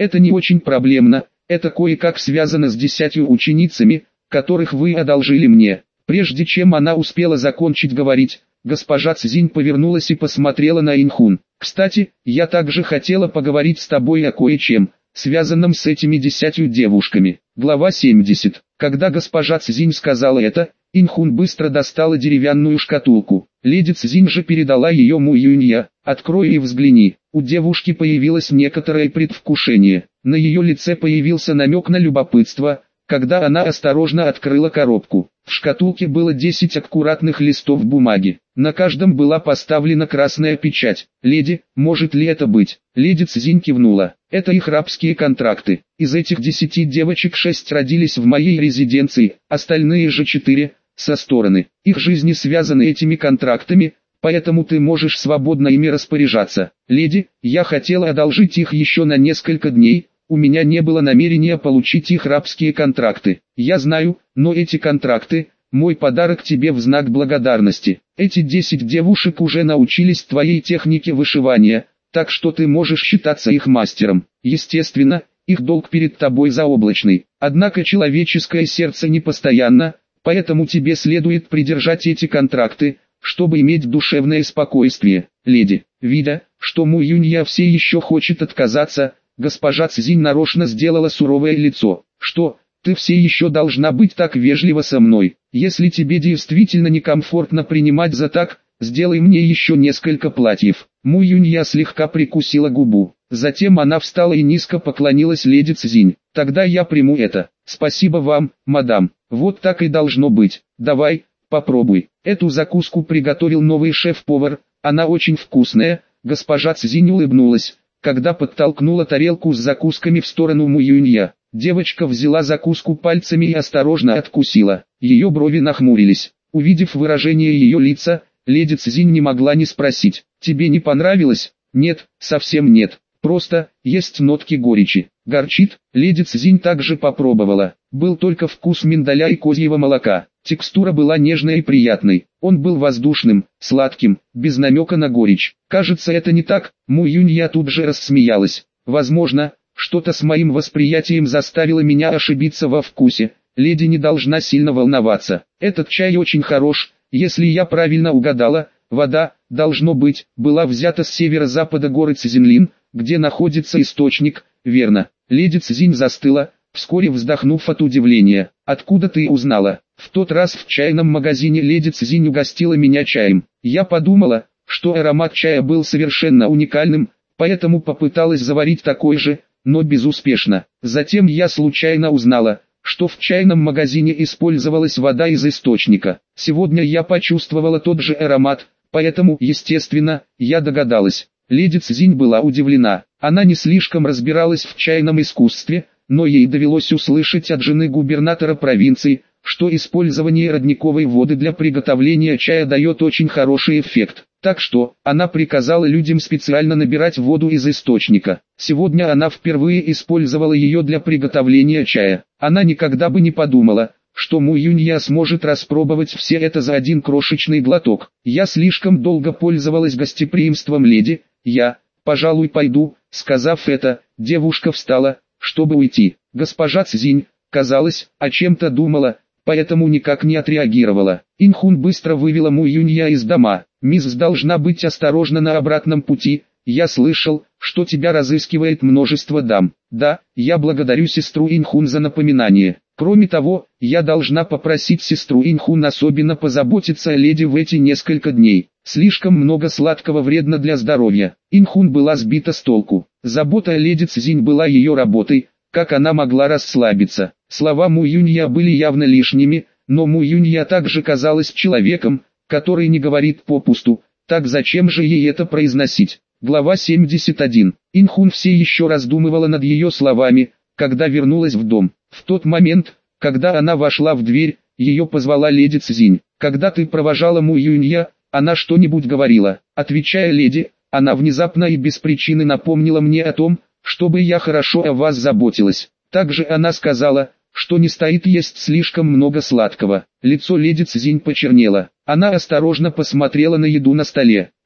Это не очень проблемно, это кое-как связано с 10 ученицами, которых вы одолжили мне. Прежде чем она успела закончить говорить, госпожа Цзинь повернулась и посмотрела на Инхун. Кстати, я также хотела поговорить с тобой о кое-чем, связанном с этими 10 девушками. Глава 70. Когда госпожа Цзинь сказала это, Инхун быстро достала деревянную шкатулку. Леди Цзинь же передала ее Му Юнья. «Открой и взгляни». У девушки появилось некоторое предвкушение. На ее лице появился намек на любопытство, когда она осторожно открыла коробку. В шкатулке было 10 аккуратных листов бумаги. На каждом была поставлена красная печать. «Леди, может ли это быть?» Леди Цзинь кивнула. «Это их рабские контракты. Из этих 10 девочек 6 родились в моей резиденции, остальные же 4 со стороны. Их жизни связаны этими контрактами, поэтому ты можешь свободно ими распоряжаться. Леди, я хотела одолжить их еще на несколько дней, у меня не было намерения получить их рабские контракты. Я знаю, но эти контракты – мой подарок тебе в знак благодарности. Эти 10 девушек уже научились твоей технике вышивания, так что ты можешь считаться их мастером. Естественно, их долг перед тобой заоблачный. Однако человеческое сердце непостоянно, поэтому тебе следует придержать эти контракты, чтобы иметь душевное спокойствие. Леди». Видя, что Му Юнья все еще хочет отказаться, госпожа Цзинь нарочно сделала суровое лицо. «Что, ты все еще должна быть так вежлива со мной? Если тебе действительно некомфортно принимать за так, сделай мне еще несколько платьев». Му Юнья слегка прикусила губу. Затем она встала и низко поклонилась леди Цзинь. «Тогда я приму это. Спасибо вам, мадам. Вот так и должно быть. Давай, попробуй». Эту закуску приготовил новый шеф-повар, она очень вкусная. Госпожа Цзинь улыбнулась, когда подтолкнула тарелку с закусками в сторону Му Юнья. Девочка взяла закуску пальцами и осторожно откусила. Ее брови нахмурились. Увидев выражение ее лица, леди Цзинь не могла не спросить: «Тебе не понравилось?» «Нет, совсем нет. Просто, есть нотки горечи». «Горчит?» Леди Цзинь также попробовала. Был только вкус миндаля и козьего молока. Текстура была нежной и приятной. Он был воздушным, сладким, без намека на горечь. «Кажется, это не так». Му Юнья тут же рассмеялась. «Возможно, что-то с моим восприятием заставило меня ошибиться во вкусе. Леди не должна сильно волноваться. Этот чай очень хорош, если я правильно угадала. Вода, должно быть, была взята с северо-запада горы Цзинлин, где находится источник, верно?» Леди Цзинь застыла, вскоре вздохнув от удивления. «Откуда ты узнала?» «В тот раз в чайном магазине леди Цзинь угостила меня чаем. Я подумала, что аромат чая был совершенно уникальным, поэтому попыталась заварить такой же, но безуспешно. Затем я случайно узнала, что в чайном магазине использовалась вода из источника. Сегодня я почувствовала тот же аромат, поэтому, естественно, я догадалась». Леди Цзинь была удивлена. Она не слишком разбиралась в чайном искусстве, но ей довелось услышать от жены губернатора провинции, что использование родниковой воды для приготовления чая дает очень хороший эффект. Так что, она приказала людям специально набирать воду из источника. Сегодня она впервые использовала ее для приготовления чая. Она никогда бы не подумала, что Му Юнья сможет распробовать все это за один крошечный глоток. «Я слишком долго пользовалась гостеприимством леди, я, пожалуй, пойду». Сказав это, девушка встала, чтобы уйти. Госпожа Цзинь, казалось, о чем-то думала, поэтому никак не отреагировала. Инхун быстро вывела Му Юнья из дома. «Мисс должна быть осторожна на обратном пути. Я слышал, что тебя разыскивает множество дам». «Да, я благодарю сестру Инхун за напоминание. Кроме того, я должна попросить сестру Инхун особенно позаботиться о леди в эти несколько дней. Слишком много сладкого вредно для здоровья». Инхун была сбита с толку. Забота о леди Цзинь была ее работой, как она могла расслабиться. Слова Му Юнья были явно лишними, но Му Юнья также казалась человеком, который не говорит попусту, так зачем же ей это произносить? Глава 71. Инхун все еще раздумывала над ее словами, когда вернулась в дом. В тот момент, когда она вошла в дверь, ее позвала леди Цзинь. «Когда ты провожала Му Юнья, она что-нибудь говорила?» Отвечая леди, она внезапно и без причины напомнила мне о том, чтобы я хорошо о вас заботилась. Также она сказала, что не стоит есть слишком много сладкого. Лицо леди Цзинь почернело. Она осторожно посмотрела на еду на столе.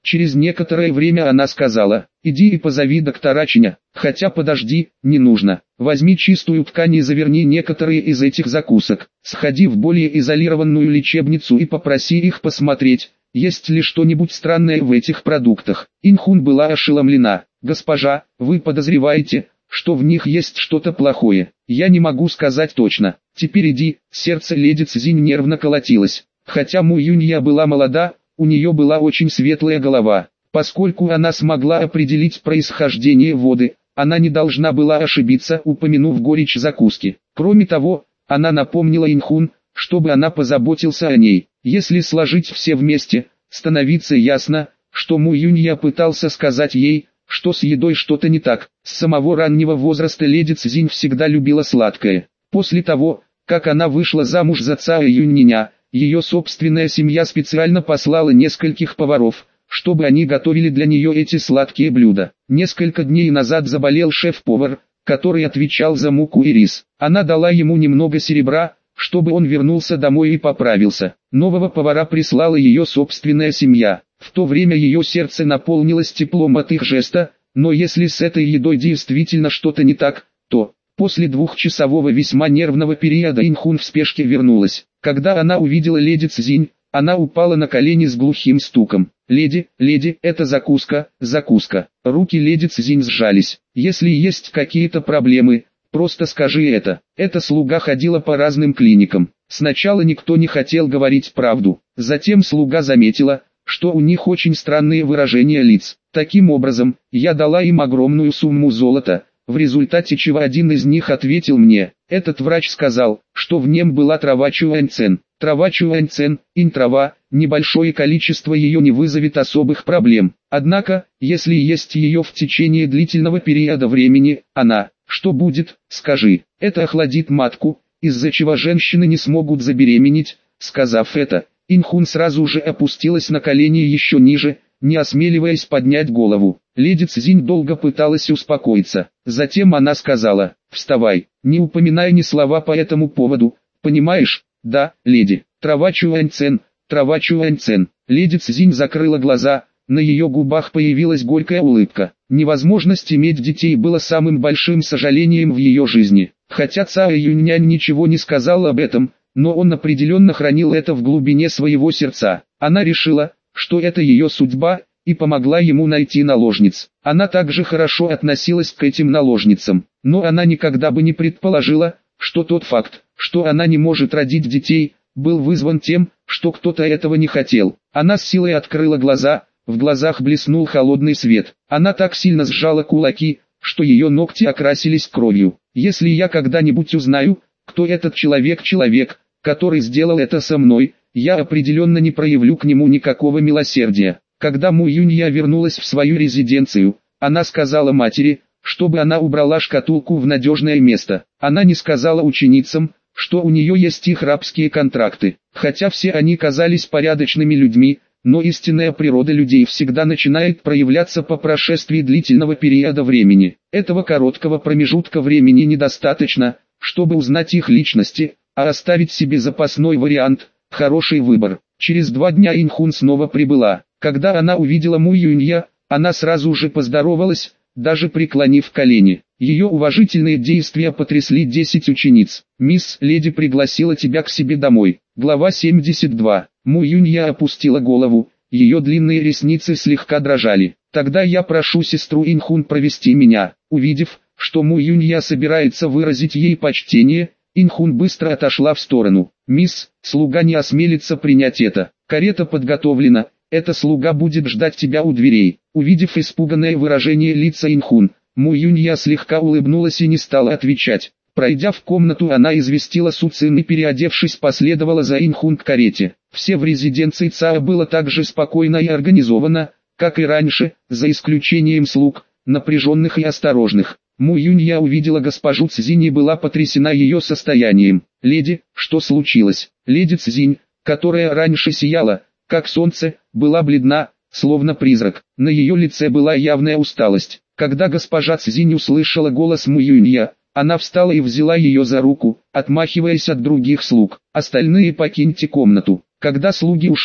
Через некоторое время она сказала: «Иди и позови доктора Чиня, хотя подожди, не нужно. Возьми чистую ткань и заверни некоторые из этих закусок. Сходи в более изолированную лечебницу и попроси их посмотреть, есть ли что-нибудь странное в этих продуктах». Инхун была ошеломлена. «Госпожа, вы подозреваете, что в них есть что-то плохое?» «Я не могу сказать точно. Теперь иди». Сердце леди Цзинь нервно колотилось. Хотя Му Юнья была молода, у нее была очень светлая голова. Поскольку она смогла определить происхождение воды, она не должна была ошибиться, упомянув горечь закуски. Кроме того, она напомнила Инхун, чтобы она позаботился о ней. Если сложить все вместе, становится ясно, что Му Юнья пытался сказать ей, что с едой что-то не так. С самого раннего возраста леди Цзинь всегда любила сладкое. После того, как она вышла замуж за Цао Юньня, ее собственная семья специально послала нескольких поваров, чтобы они готовили для нее эти сладкие блюда. Несколько дней назад заболел шеф-повар, который отвечал за муку и рис. Она дала ему немного серебра, чтобы он вернулся домой и поправился. Нового повара прислала ее собственная семья. В то время ее сердце наполнилось теплом от их жеста, но если с этой едой действительно что-то не так, то... После двухчасового весьма нервного периода Инхун в спешке вернулась. Когда она увидела леди Цзинь, она упала на колени с глухим стуком. «Леди, это закуска, закуска». Руки леди Цзинь сжались. «Если есть какие-то проблемы, просто скажи это». Эта слуга ходила по разным клиникам. Сначала никто не хотел говорить правду. Затем слуга заметила, что у них очень странные выражения лиц. Таким образом, я дала им огромную сумму золота, в результате чего один из них ответил мне. Этот врач сказал, что в нем была трава чуаньцен. Трава чуаньцен, инь-трава, небольшое количество ее не вызовет особых проблем. Однако, если есть ее в течение длительного периода времени, она, что будет, скажи, это охладит матку, из-за чего женщины не смогут забеременеть. Сказав это, Инхун сразу же опустилась на колени еще ниже, не осмеливаясь поднять голову. Леди Цзинь долго пыталась успокоиться. Затем она сказала: «Вставай, не упоминай ни слова по этому поводу, понимаешь?» «Да, леди. Трава чуаньцен, трава чуаньцен». Леди Цзинь закрыла глаза, на ее губах появилась горькая улыбка. Невозможность иметь детей было самым большим сожалением в ее жизни. Хотя Цао Юньнянь ничего не сказал об этом, но он определенно хранил это в глубине своего сердца. Она решила, что это ее судьба, и помогла ему найти наложниц. Она также хорошо относилась к этим наложницам, но она никогда бы не предположила, что тот факт, что она не может родить детей, был вызван тем, что кто-то этого не хотел. Она с силой открыла глаза, в глазах блеснул холодный свет. Она так сильно сжала кулаки, что ее ногти окрасились кровью. «Если я когда-нибудь узнаю, кто этот человек, который сделал это со мной, я определенно не проявлю к нему никакого милосердия». Когда Му Юнья вернулась в свою резиденцию, она сказала матери, чтобы она убрала шкатулку в надежное место. Она не сказала ученицам, что у нее есть их рабские контракты. Хотя все они казались порядочными людьми, но истинная природа людей всегда начинает проявляться по прошествии длительного периода времени. Этого короткого промежутка времени недостаточно, чтобы узнать их личности, а оставить себе запасной вариант – хороший выбор. Через 2 дня Инхун снова прибыла. Когда она увидела Му Юнья, она сразу же поздоровалась, даже преклонив колени. Ее уважительные действия потрясли 10 учениц. «Мисс Леди пригласила тебя к себе домой». Глава 72. Му Юнья опустила голову, ее длинные ресницы слегка дрожали. «Тогда я прошу сестру Инхун провести меня». Увидев, что Му Юнья собирается выразить ей почтение, Инхун быстро отошла в сторону. «Мисс, слуга не осмелится принять это. Карета подготовлена. Эта слуга будет ждать тебя у дверей». Увидев испуганное выражение лица Инхун, Му Юнья слегка улыбнулась и не стала отвечать. Пройдя в комнату, она известила Су Цин и, переодевшись, последовала за Инхун к карете. Все в резиденции Цао было так же спокойно и организовано, как и раньше, за исключением слуг, напряженных и осторожных. Му Юнья увидела госпожу Цзинь и была потрясена ее состоянием. «Леди, что случилось?» Леди Цзинь, которая раньше сияла, как солнце, была бледна, словно призрак. На ее лице была явная усталость. Когда госпожа Цзинь услышала голос Му Юнья, она встала и взяла ее за руку, отмахиваясь от других слуг. «Остальные покиньте комнату». Когда слуги ушли,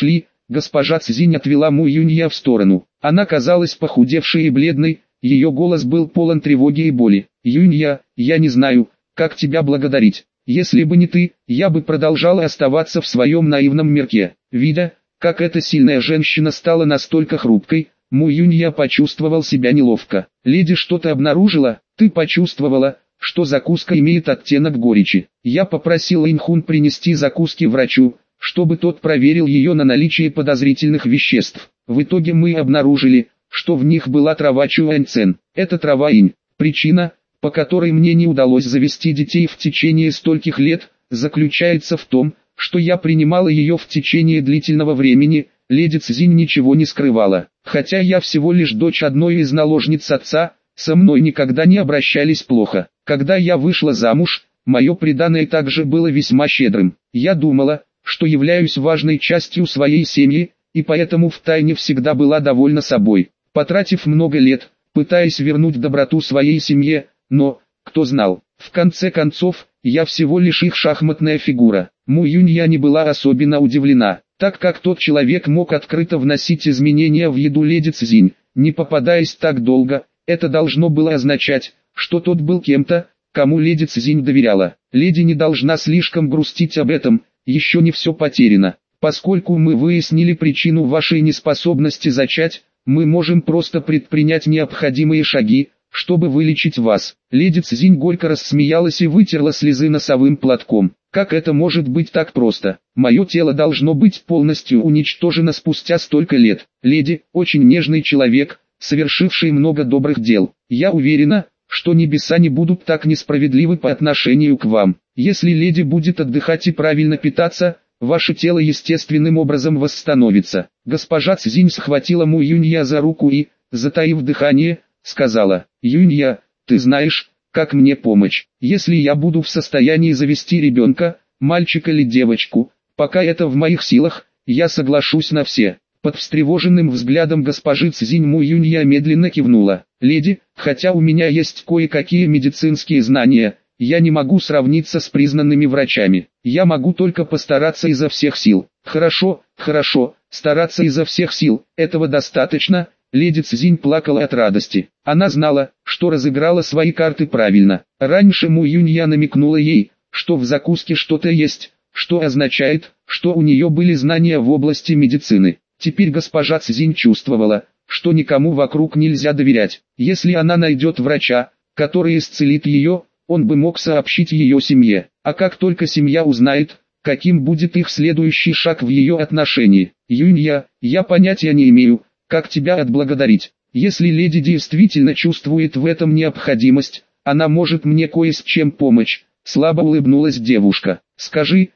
Госпожа Цзинь отвела Му Юнья в сторону. Она казалась похудевшей и бледной, ее голос был полон тревоги и боли. «Юнья, я не знаю, как тебя благодарить. Если бы не ты, я бы продолжала оставаться в своем наивном мирке». Видя, как эта сильная женщина стала настолько хрупкой, Му Юнья почувствовал себя неловко. «Леди что-то обнаружила? Ты почувствовала, что закуска имеет оттенок горечи? Я попросила Инхун принести закуски врачу, чтобы тот проверил ее на наличие подозрительных веществ. В итоге мы обнаружили, что в них была трава чуаньцен. Это трава инь. Причина, по которой мне не удалось завести детей в течение стольких лет, заключается в том, что я принимала ее в течение длительного времени». Леди Цзинь ничего не скрывала. «Хотя я всего лишь дочь одной из наложниц отца, со мной никогда не обращались плохо. Когда я вышла замуж, мое приданое также было весьма щедрым. Я думала, что являюсь важной частью своей семьи, и поэтому втайне всегда была довольна собой, потратив много лет, пытаясь вернуть доброту своей семье, но, кто знал, в конце концов, я всего лишь их шахматная фигура». Му Юнья не была особенно удивлена, так как тот человек мог открыто вносить изменения в еду леди Цзинь, не попадаясь так долго. Это должно было означать, что тот был кем-то, кому леди Цзинь доверяла. «Леди не должна слишком грустить об этом, еще не все потеряно. Поскольку мы выяснили причину вашей неспособности зачать, мы можем просто предпринять необходимые шаги, чтобы вылечить вас». Леди Цзинь горько рассмеялась и вытерла слезы носовым платком. «Как это может быть так просто? Мое тело должно быть полностью уничтожено спустя столько лет. Леди, очень нежный человек, совершивший много добрых дел. Я уверена, что небеса не будут так несправедливы по отношению к вам. Если леди будет отдыхать и правильно питаться, ваше тело естественным образом восстановится». Госпожа Цзинь схватила Му Юнья за руку и, затаив дыхание, сказала: «Юнья, ты знаешь, как мне помочь. Если я буду в состоянии завести ребенка, мальчика или девочку, пока это в моих силах, я соглашусь на все». Под встревоженным взглядом госпожи Цзинь Му Юнья медленно кивнула. «Леди, хотя у меня есть кое-какие медицинские знания, я не могу сравниться с признанными врачами. Я могу только постараться изо всех сил». «Хорошо, хорошо, стараться изо всех сил, этого достаточно». Леди Цзинь плакала от радости. Она знала, что разыграла свои карты правильно. Раньше Му Юнья намекнула ей, что в закуске что-то есть, что означает, что у нее были знания в области медицины. Теперь госпожа Цзинь чувствовала, что никому вокруг нельзя доверять. Если она найдет врача, который исцелит ее, он бы мог сообщить ее семье. А как только семья узнает, каким будет их следующий шаг в ее отношении? «Юнья, я понятия не имею, как тебя отблагодарить. Если леди действительно чувствует в этом необходимость, она может мне кое с чем помочь», — слабо улыбнулась девушка. «Скажи,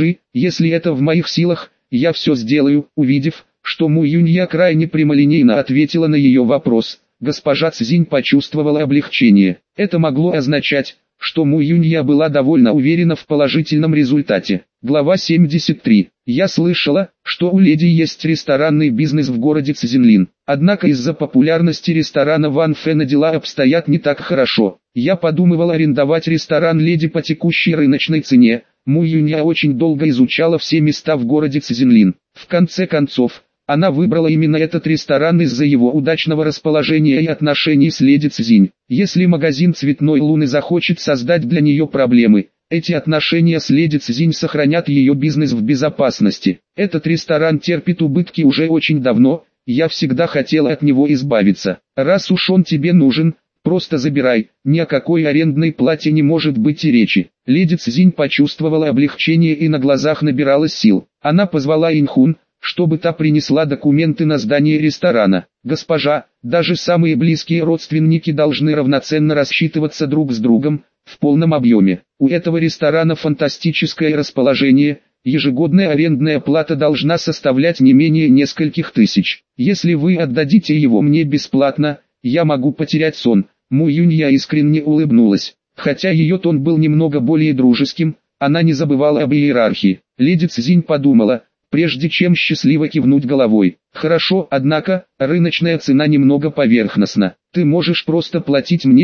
если это в моих силах, я все сделаю». Увидев, что Му Юнья крайне прямолинейно ответила на ее вопрос, госпожа Цзинь почувствовала облегчение. Это могло означать, что Му Юнья была довольно уверена в положительном результате. Глава 73. Я слышала, что у леди есть ресторанный бизнес в городе Цзинлин. Однако из-за популярности ресторана Ван Фэна дела обстоят не так хорошо. Я подумывал арендовать ресторан леди по текущей рыночной цене. Му Юнья очень долго изучала все места в городе Цзинлин. В конце концов, она выбрала именно этот ресторан из-за его удачного расположения и отношений с леди Цзинь. Если магазин Цветной Луны захочет создать для нее проблемы, эти отношения с леди Цзинь сохранят ее бизнес в безопасности. Этот ресторан терпит убытки уже очень давно, я всегда хотела от него избавиться. Раз уж он тебе нужен, просто забирай, ни о какой арендной плате не может быть и речи. Леди Цзинь почувствовала облегчение и на глазах набиралась сил. Она позвала Инхун, чтобы та принесла документы на здание ресторана. «Госпожа, даже самые близкие родственники должны равноценно рассчитываться друг с другом, в полном объеме. У этого ресторана фантастическое расположение, ежегодная арендная плата должна составлять не менее нескольких тысяч. Если вы отдадите его мне бесплатно, я могу потерять сон». Му Юнья искренне улыбнулась. Хотя ее тон был немного более дружеским, она не забывала об иерархии. Леди Цзинь подумала, прежде чем счастливо кивнуть головой. «Хорошо, однако, рыночная цена немного поверхностна. Ты можешь просто платить мне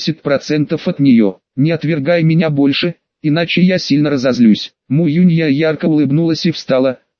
70% от нее. Не отвергай меня больше, иначе я сильно разозлюсь». Му Юнья ярко улыбнулась и встала,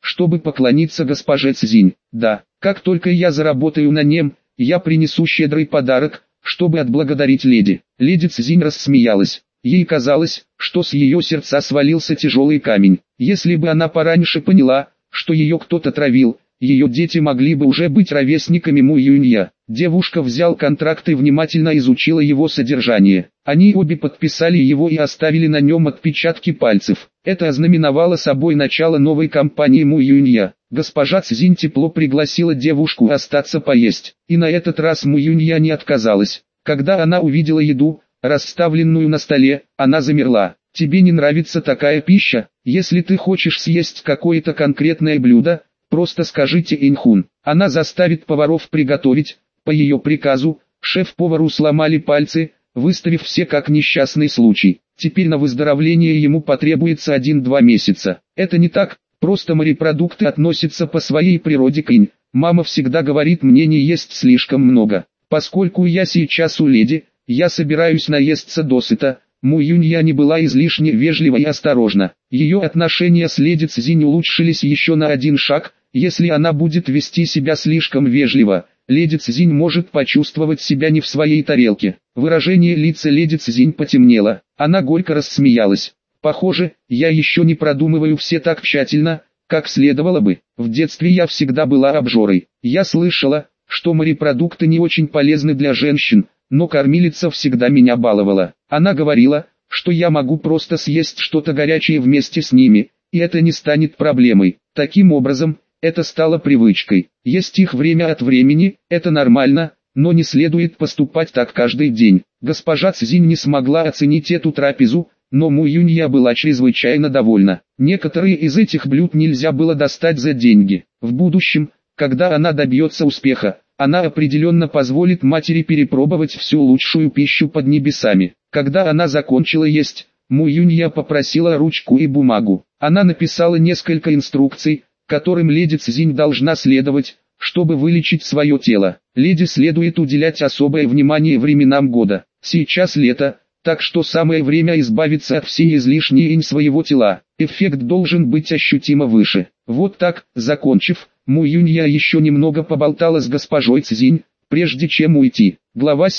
чтобы поклониться госпоже Цзинь. Да, как только я заработаю на нем, я принесу щедрый подарок, чтобы отблагодарить леди. Леди Цзинь рассмеялась. Ей казалось, что с ее сердца свалился тяжелый камень. Если бы она пораньше поняла, что ее кто-то травил, ее дети могли бы уже быть ровесниками Му Юнья. Девушка взял контракт и внимательно изучила его содержание. Они обе подписали его и оставили на нем отпечатки пальцев. Это ознаменовало собой начало новой кампании Му Юнья. Госпожа Цзинь тепло пригласила девушку остаться поесть. И на этот раз Му Юнья не отказалась. Когда она увидела еду, расставленную на столе, она замерла. «Тебе не нравится такая пища? Если ты хочешь съесть какое-то конкретное блюдо, просто скажите Инхун. Она заставит поваров приготовить». По ее приказу, шеф-повару сломали пальцы, выставив все как несчастный случай. Теперь на выздоровление ему потребуется 1-2 месяца. Это не так, просто морепродукты относятся по своей природе к инь. Мама всегда говорит мне не есть слишком много. Поскольку я сейчас у леди, я собираюсь наесться досыта. Му Юнья не была излишне вежлива и осторожна. Ее отношения с леди Цзинь улучшились еще на один шаг. Если она будет вести себя слишком вежливо, леди Цзинь может почувствовать себя не в своей тарелке. Выражение лица леди Цзинь потемнело. Она горько рассмеялась. Похоже, я еще не продумываю все так тщательно, как следовало бы. В детстве я всегда была обжорой. Я слышала, что морепродукты не очень полезны для женщин, но кормилица всегда меня баловала. Она говорила, что я могу просто съесть что-то горячее вместе с ними, и это не станет проблемой. Таким образом, это стало привычкой. Есть их время от времени, это нормально, но не следует поступать так каждый день. Госпожа Цзинь не смогла оценить эту трапезу, но Му Юнья была чрезвычайно довольна. Некоторые из этих блюд нельзя было достать за деньги. В будущем, когда она добьется успеха, она определенно позволит матери перепробовать всю лучшую пищу под небесами. Когда она закончила есть, Му Юнья попросила ручку и бумагу. Она написала несколько инструкций, которым леди Цзинь должна следовать, чтобы вылечить свое тело. Леди следует уделять особое внимание временам года. Сейчас лето, так что самое время избавиться от всей излишней инь своего тела. Эффект должен быть ощутимо выше. Вот так, закончив, Му Юнья еще немного поболтала с госпожой Цзинь, прежде чем уйти. Глава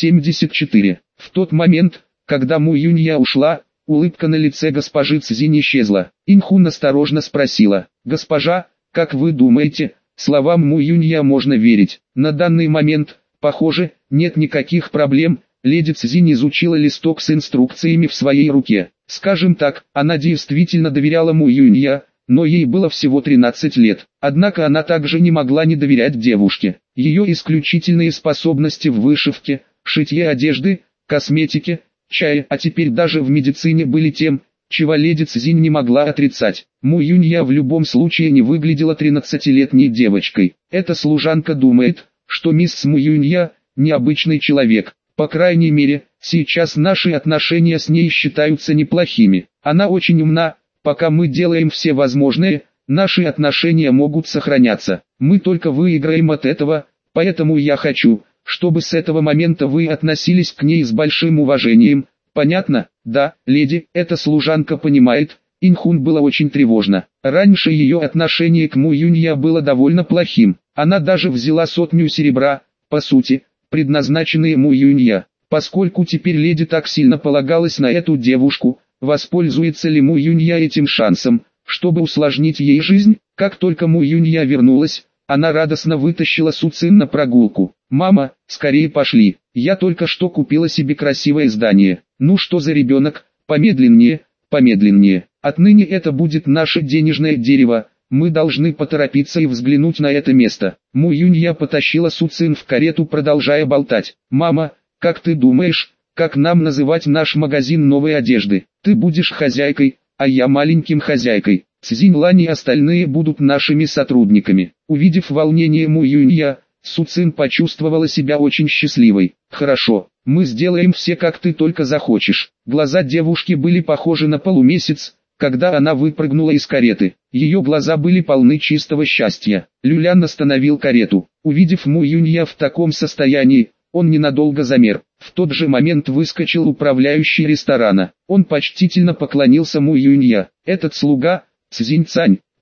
74. В тот момент, когда Му Юнья ушла, улыбка на лице госпожи Цзинь исчезла. Инхун осторожно спросила: «Госпожа, как вы думаете, словам Му Юнья можно верить?» На данный момент, похоже, нет никаких проблем. Леди Цзинь изучила листок с инструкциями в своей руке. Скажем так, она действительно доверяла Му Юнья, но ей было всего 13 лет. Однако она также не могла не доверять девушке. Ее исключительные способности в вышивке, шитье одежды, косметике, чае, а теперь даже в медицине были тем, чего леди Цзинь не могла отрицать. Му Юнья в любом случае не выглядела 13-летней девочкой. Эта служанка думает, что мисс Му Юнья – необычный человек. По крайней мере, сейчас наши отношения с ней считаются неплохими. Она очень умна, пока мы делаем все возможное, наши отношения могут сохраняться. Мы только выиграем от этого, поэтому я хочу, чтобы с этого момента вы относились к ней с большим уважением. Понятно? Да, леди, эта служанка понимает. Инхун было очень тревожно. Раньше ее отношение к Му Юнья было довольно плохим. Она даже взяла 100 серебра, по сути, предназначенные Му Юнья. Поскольку теперь леди так сильно полагалась на эту девушку, воспользуется ли Му Юнья этим шансом, чтобы усложнить ей жизнь? Как только Му Юнья вернулась, она радостно вытащила Су Цин на прогулку. «Мама, скорее пошли, я только что купила себе красивое здание». «Ну что за ребенок, помедленнее, помедленнее. Отныне это будет наше денежное дерево, мы должны поторопиться и взглянуть на это место». Му Юнья потащила Су Цин в карету, продолжая болтать. «Мама, как ты думаешь, как нам называть наш магазин новой одежды? Ты будешь хозяйкой, а я маленьким хозяйкой. Цзинь Лань и остальные будут нашими сотрудниками». Увидев волнение Му Юнья, Су Цин почувствовала себя очень счастливой. «Хорошо, мы сделаем все, как ты только захочешь». Глаза девушки были похожи на полумесяц, когда она выпрыгнула из кареты. Ее глаза были полны чистого счастья. Люлян остановил карету. Увидев Му Юнья в таком состоянии, он ненадолго замер. В тот же момент выскочил управляющий ресторана. Он почтительно поклонился Му Юнья. «Этот слуга, Цзинь Цань,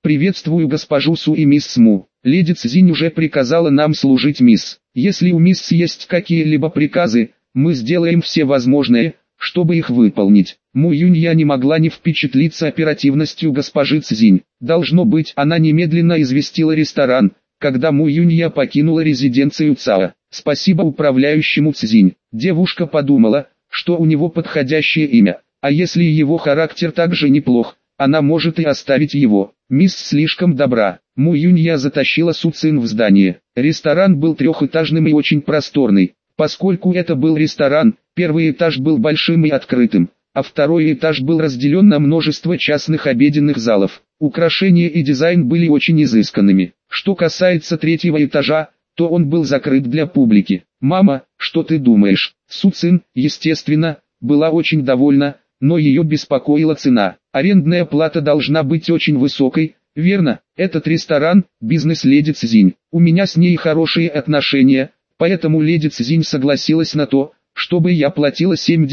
«Приветствую госпожу Су и мисс Му. Леди Цзинь уже приказала нам служить, мисс. Если у мисс есть какие-либо приказы, мы сделаем все возможное, чтобы их выполнить». Му Юнья не могла не впечатлиться оперативностью госпожи Цзинь. Должно быть, она немедленно известила ресторан, когда Му Юнья покинула резиденцию Цао. «Спасибо управляющему Цзинь». Девушка подумала, что у него подходящее имя, а если его характер также неплох, она может и оставить его. «Мисс слишком добра». Му Юнья затащила Су Цин в здание. Ресторан был трехэтажным и очень просторный. Поскольку это был ресторан, первый этаж был большим и открытым, а второй этаж был разделен на множество частных обеденных залов. Украшения и дизайн были очень изысканными. Что касается третьего этажа, то он был закрыт для публики. «Мама, что ты думаешь?» Су Цин, естественно, была очень довольна, но ее беспокоила цена. Арендная плата должна быть очень высокой, верно? Этот ресторан – бизнес леди Цзинь. У меня с ней хорошие отношения, поэтому леди Цзинь согласилась на то, чтобы я платила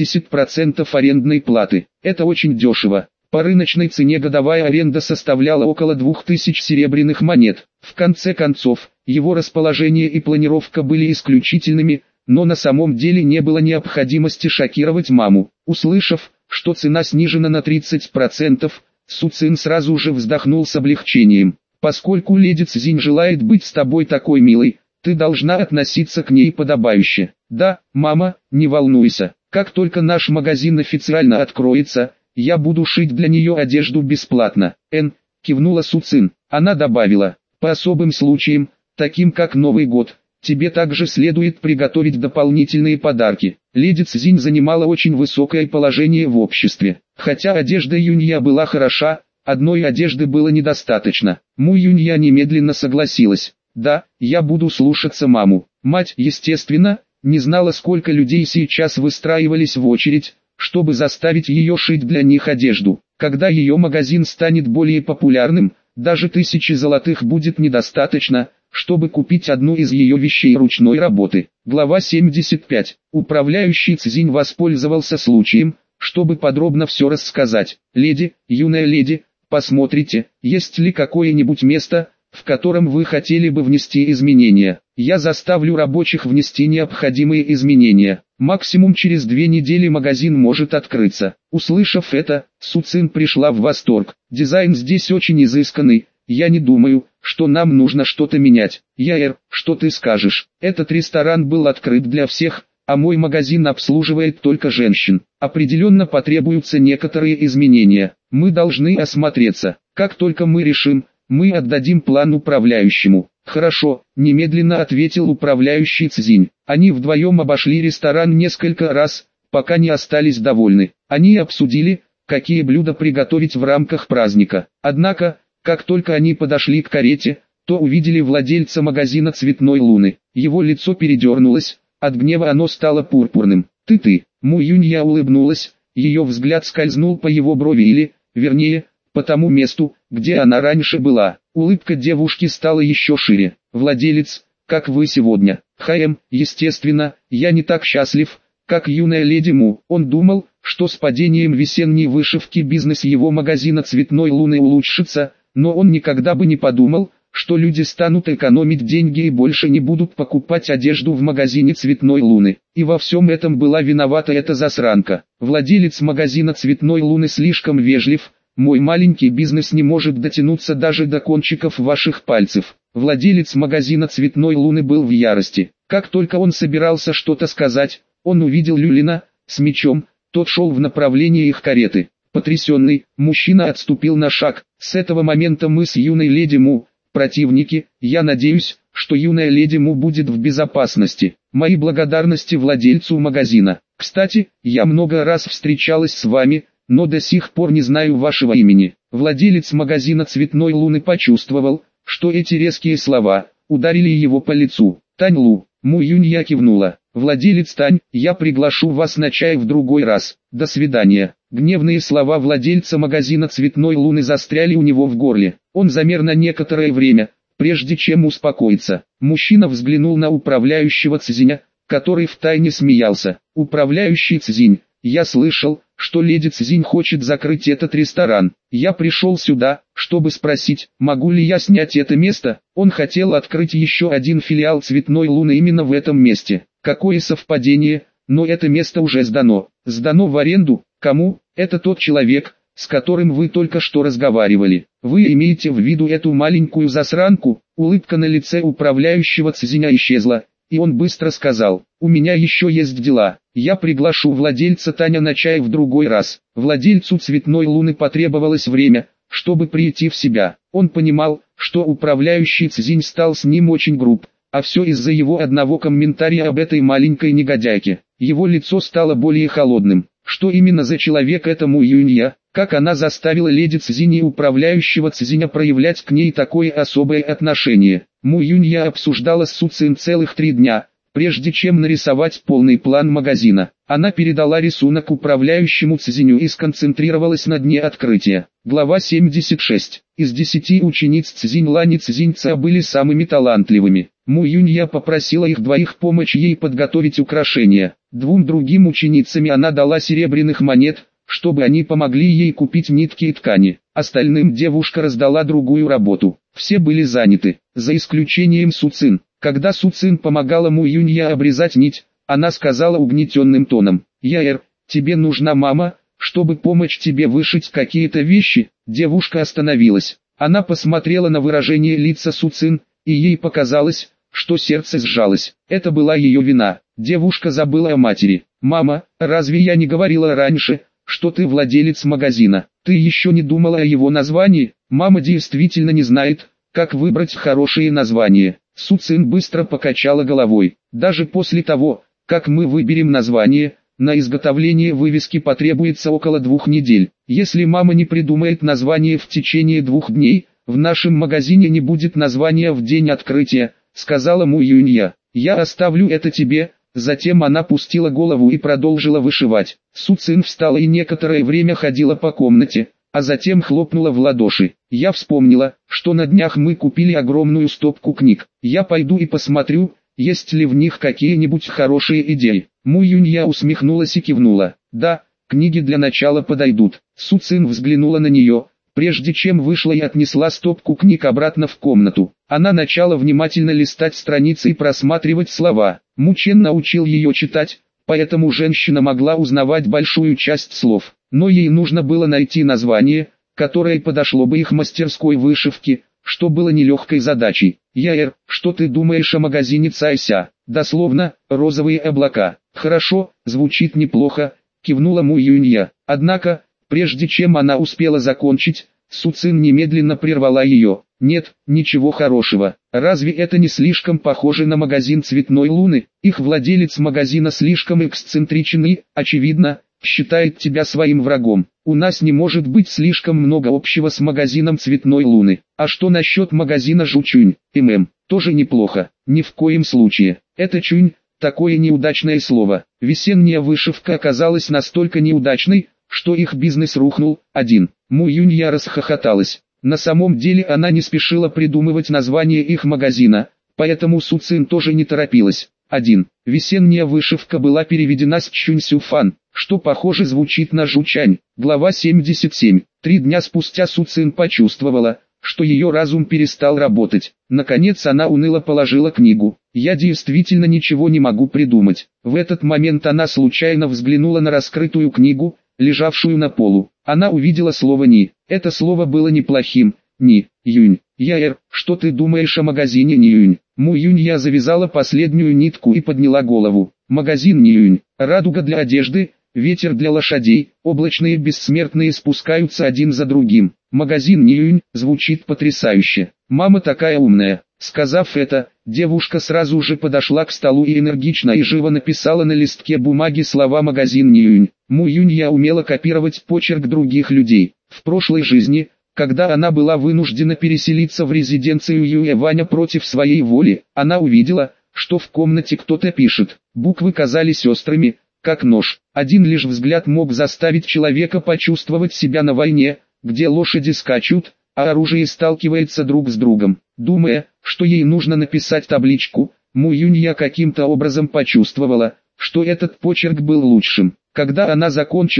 70% арендной платы. Это очень дешево. По рыночной цене годовая аренда составляла около 2000 серебряных монет. В конце концов, его расположение и планировка были исключительными, но на самом деле не было необходимости шокировать маму. Услышав, что цена снижена на 30%, Су Цин сразу же вздохнул с облегчением. «Поскольку леди Цзинь желает быть с тобой такой милой, ты должна относиться к ней подобающе». «Да, мама, не волнуйся. Как только наш магазин официально откроется, я буду шить для нее одежду бесплатно». Кивнула Су Цин. Она добавила: «По особым случаям, таким как Новый год, тебе также следует приготовить дополнительные подарки». Леди Цзинь занимала очень высокое положение в обществе. Хотя одежда Юнья была хороша, одной одежды было недостаточно. Му Юнья немедленно согласилась. «Да, я буду слушаться маму». Мать, естественно, не знала, сколько людей сейчас выстраивались в очередь, чтобы заставить ее шить для них одежду. Когда ее магазин станет более популярным, даже 1000 золотых будет недостаточно, чтобы купить одну из ее вещей ручной работы. Глава 75. Управляющий Цзинь воспользовался случаем, чтобы подробно все рассказать. «Леди, юная леди, посмотрите, есть ли какое-нибудь место, в котором вы хотели бы внести изменения. Я заставлю рабочих внести необходимые изменения. Максимум через 2 недели магазин может открыться». Услышав это, Су Цин пришла в восторг. «Дизайн здесь очень изысканный. Я не думаю, что нам нужно что-то менять». Что ты скажешь? Этот ресторан был открыт для всех, а мой магазин обслуживает только женщин. Определенно потребуются некоторые изменения. Мы должны осмотреться. Как только мы решим, мы отдадим план управляющему». «Хорошо», – немедленно ответил управляющий Цзинь. Они вдвоем обошли ресторан несколько раз, пока не остались довольны. Они обсудили, какие блюда приготовить в рамках праздника. Однако, как только они подошли к карете, то увидели владельца магазина «Цветной луны». Его лицо передернулось, от гнева оно стало пурпурным. «Ты». Му Юнья улыбнулась, ее взгляд скользнул по его брови или, вернее, по тому месту, где она раньше была. Улыбка девушки стала еще шире. «Владелец, как вы сегодня?» Естественно, я не так счастлив, как юная леди Му». Он думал, что с падением весенней вышивки бизнес его магазина «Цветной луны» улучшится, но он никогда бы не подумал, что люди станут экономить деньги и больше не будут покупать одежду в магазине «Цветной луны». И во всем этом была виновата эта засранка. Владелец магазина «Цветной луны» слишком вежлив. «Мой маленький бизнес не может дотянуться даже до кончиков ваших пальцев». Владелец магазина «Цветной луны» был в ярости. Как только он собирался что-то сказать, он увидел Люлина с мечом, тот шел в направлении их кареты. Потрясенный, мужчина отступил на шаг. «С этого момента мы с юной леди Му противники. Я надеюсь, что юная леди Му будет в безопасности. Мои благодарности владельцу магазина. Кстати, я много раз встречалась с вами, но до сих пор не знаю вашего имени». Владелец магазина «Цветной луны» почувствовал, что эти резкие слова ударили его по лицу. «Тань Лу». Му Юнья кивнула. «Владелец Тань, я приглашу вас на чай в другой раз. До свидания». Гневные слова владельца магазина «Цветной луны» застряли у него в горле. Он замер на некоторое время, прежде чем успокоиться. Мужчина взглянул на управляющего Цзиня, который втайне смеялся. «Управляющий Цзинь, я слышал, что леди Цзинь хочет закрыть этот ресторан. Я пришел сюда, чтобы спросить, могу ли я снять это место. Он хотел открыть еще один филиал Цветной Луны именно в этом месте. Какое совпадение, но это место уже сдано. Сдано в аренду. Кому? Это тот человек, с которым вы только что разговаривали. Вы имеете в виду эту маленькую засранку? Улыбка на лице управляющего Цзиня исчезла, и он быстро сказал: у меня еще есть дела. Я приглашу владельца Таня на чай в другой раз. Владельцу Цветной Луны потребовалось время, чтобы прийти в себя. Он понимал, что управляющий Цзинь стал с ним очень груб, а все из-за его одного комментария об этой маленькой негодяйке. Его лицо стало более холодным. Что именно за человек это Му Юнья? Как она заставила леди Цзинь и управляющего Цзиня проявлять к ней такое особое отношение? Му Юнья обсуждала с Су Цин целых 3 дня, прежде чем нарисовать полный план магазина. Она передала рисунок управляющему Цзиню и сконцентрировалась на дне открытия. Глава 76. Из 10 учениц Цзинь Лань и Цзинь Ца были самыми талантливыми. Му Юнья попросила их двоих помочь ей подготовить украшения. 2 другим ученицам она дала серебряных монет, чтобы они помогли ей купить нитки и ткани. Остальным девушка раздала другую работу. Все были заняты, за исключением Су Цин. Когда Су Цин помогала Му Юнья обрезать нить, она сказала угнетенным тоном: «Яэр, тебе нужна мама, чтобы помочь тебе вышить какие-то вещи». Девушка остановилась. Она посмотрела на выражение лица Су Цин, и ей показалось, что сердце сжалось. Это была ее вина. Девушка забыла о матери. «Мама, разве я не говорила раньше, что ты владелец магазина? Ты еще не думала о его названии?» Мама действительно не знает, как выбрать хорошее название. Су Цин быстро покачала головой. Даже после того, как мы выберем название, на изготовление вывески потребуется около 2 недель. Если мама не придумает название в течение 2 дней, в нашем магазине не будет названия в день открытия, сказала Му Юнья. Я оставлю это тебе. Затем она пустила голову и продолжила вышивать. Су Цин встала и некоторое время ходила по комнате, а затем хлопнула в ладоши. Я вспомнила, что на днях мы купили огромную стопку книг. Я пойду и посмотрю, есть ли в них какие-нибудь хорошие идеи. Му Юнья усмехнулась и кивнула. Да, книги для начала подойдут. Су Цин взглянула на нее, прежде чем вышла и отнесла стопку книг обратно в комнату. Она начала внимательно листать страницы и просматривать слова. Му Чен научил ее читать, поэтому женщина могла узнавать большую часть слов. Но ей нужно было найти название, которое подошло бы их мастерской вышивки, что было нелегкой задачей. «Яэр, что ты думаешь о магазине Цайся?» «Дословно, розовые облака». «Хорошо, звучит неплохо», кивнула Му Юнья. Однако, прежде чем она успела закончить, Су Цин немедленно прервала ее. «Нет, ничего хорошего. Разве это не слишком похоже на магазин Цветной Луны? Их владелец магазина слишком эксцентричен и, очевидно, считает тебя своим врагом. У нас не может быть слишком много общего с магазином Цветной Луны. А что насчет магазина Жучунь? Тоже неплохо. Ни в коем случае. Это Чунь, такое неудачное слово. Весенняя вышивка оказалась настолько неудачной, что их бизнес рухнул. Му Юнья расхохоталась. На самом деле она не спешила придумывать название их магазина, поэтому Су Цин тоже не торопилась. Весенняя вышивка была переведена с Чунь Сюфан, что похоже звучит на Жучань. Глава 77. 3 дня спустя Су Цин почувствовала, что ее разум перестал работать. Наконец она уныло положила книгу. «Я действительно ничего не могу придумать». В этот момент она случайно взглянула на раскрытую книгу, лежавшую на полу. Она увидела слово «Ни». Это слово было неплохим. «Ни Юнь». «Яэр, что ты думаешь о магазине Ни Юнь?» Му Юнья завязала последнюю нитку и подняла голову. Магазин Ни Юнь. Радуга для одежды, ветер для лошадей, облачные бессмертные спускаются один за другим. Магазин Ни Юнь звучит потрясающе. Мама такая умная. Сказав это, девушка сразу же подошла к столу и энергично и живо написала на листке бумаги слова «магазин Ни Юнь». Му Юнья умела копировать почерк других людей. В прошлой жизни, когда она была вынуждена переселиться в резиденцию Юэ Ваня против своей воли, она увидела, что в комнате кто-то пишет. Буквы казались острыми, как нож. Один лишь взгляд мог заставить человека почувствовать себя на войне, где лошади скачут, а оружие сталкивается друг с другом. Думая, что ей нужно написать табличку, Му Юнья каким-то образом почувствовала, что этот почерк был лучшим. Когда она закончила,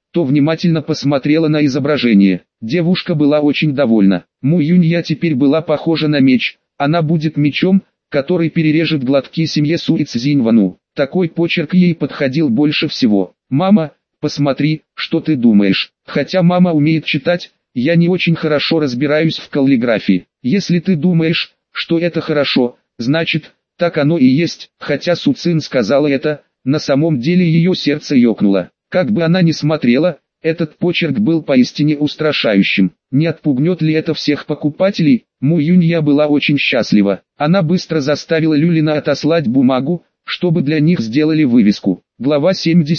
то внимательно посмотрела на изображение. Девушка была очень довольна. Му Юнья теперь была похожа на меч. Она будет мечом, который перережет глотки семье Суи Цзиньвану. Такой почерк ей подходил больше всего. «Мама, посмотри, что ты думаешь?» Хотя мама умеет читать, я не очень хорошо разбираюсь в каллиграфии. Если ты думаешь, что это хорошо, значит, так оно и есть. Хотя Су Цин сказала это, на самом деле ее сердце ёкнуло. Как бы она ни смотрела, этот почерк был поистине устрашающим. Не отпугнет ли это всех покупателей? Му Юнья была очень счастлива. Она быстро заставила Люлина отослать бумагу, чтобы для них сделали вывеску. Глава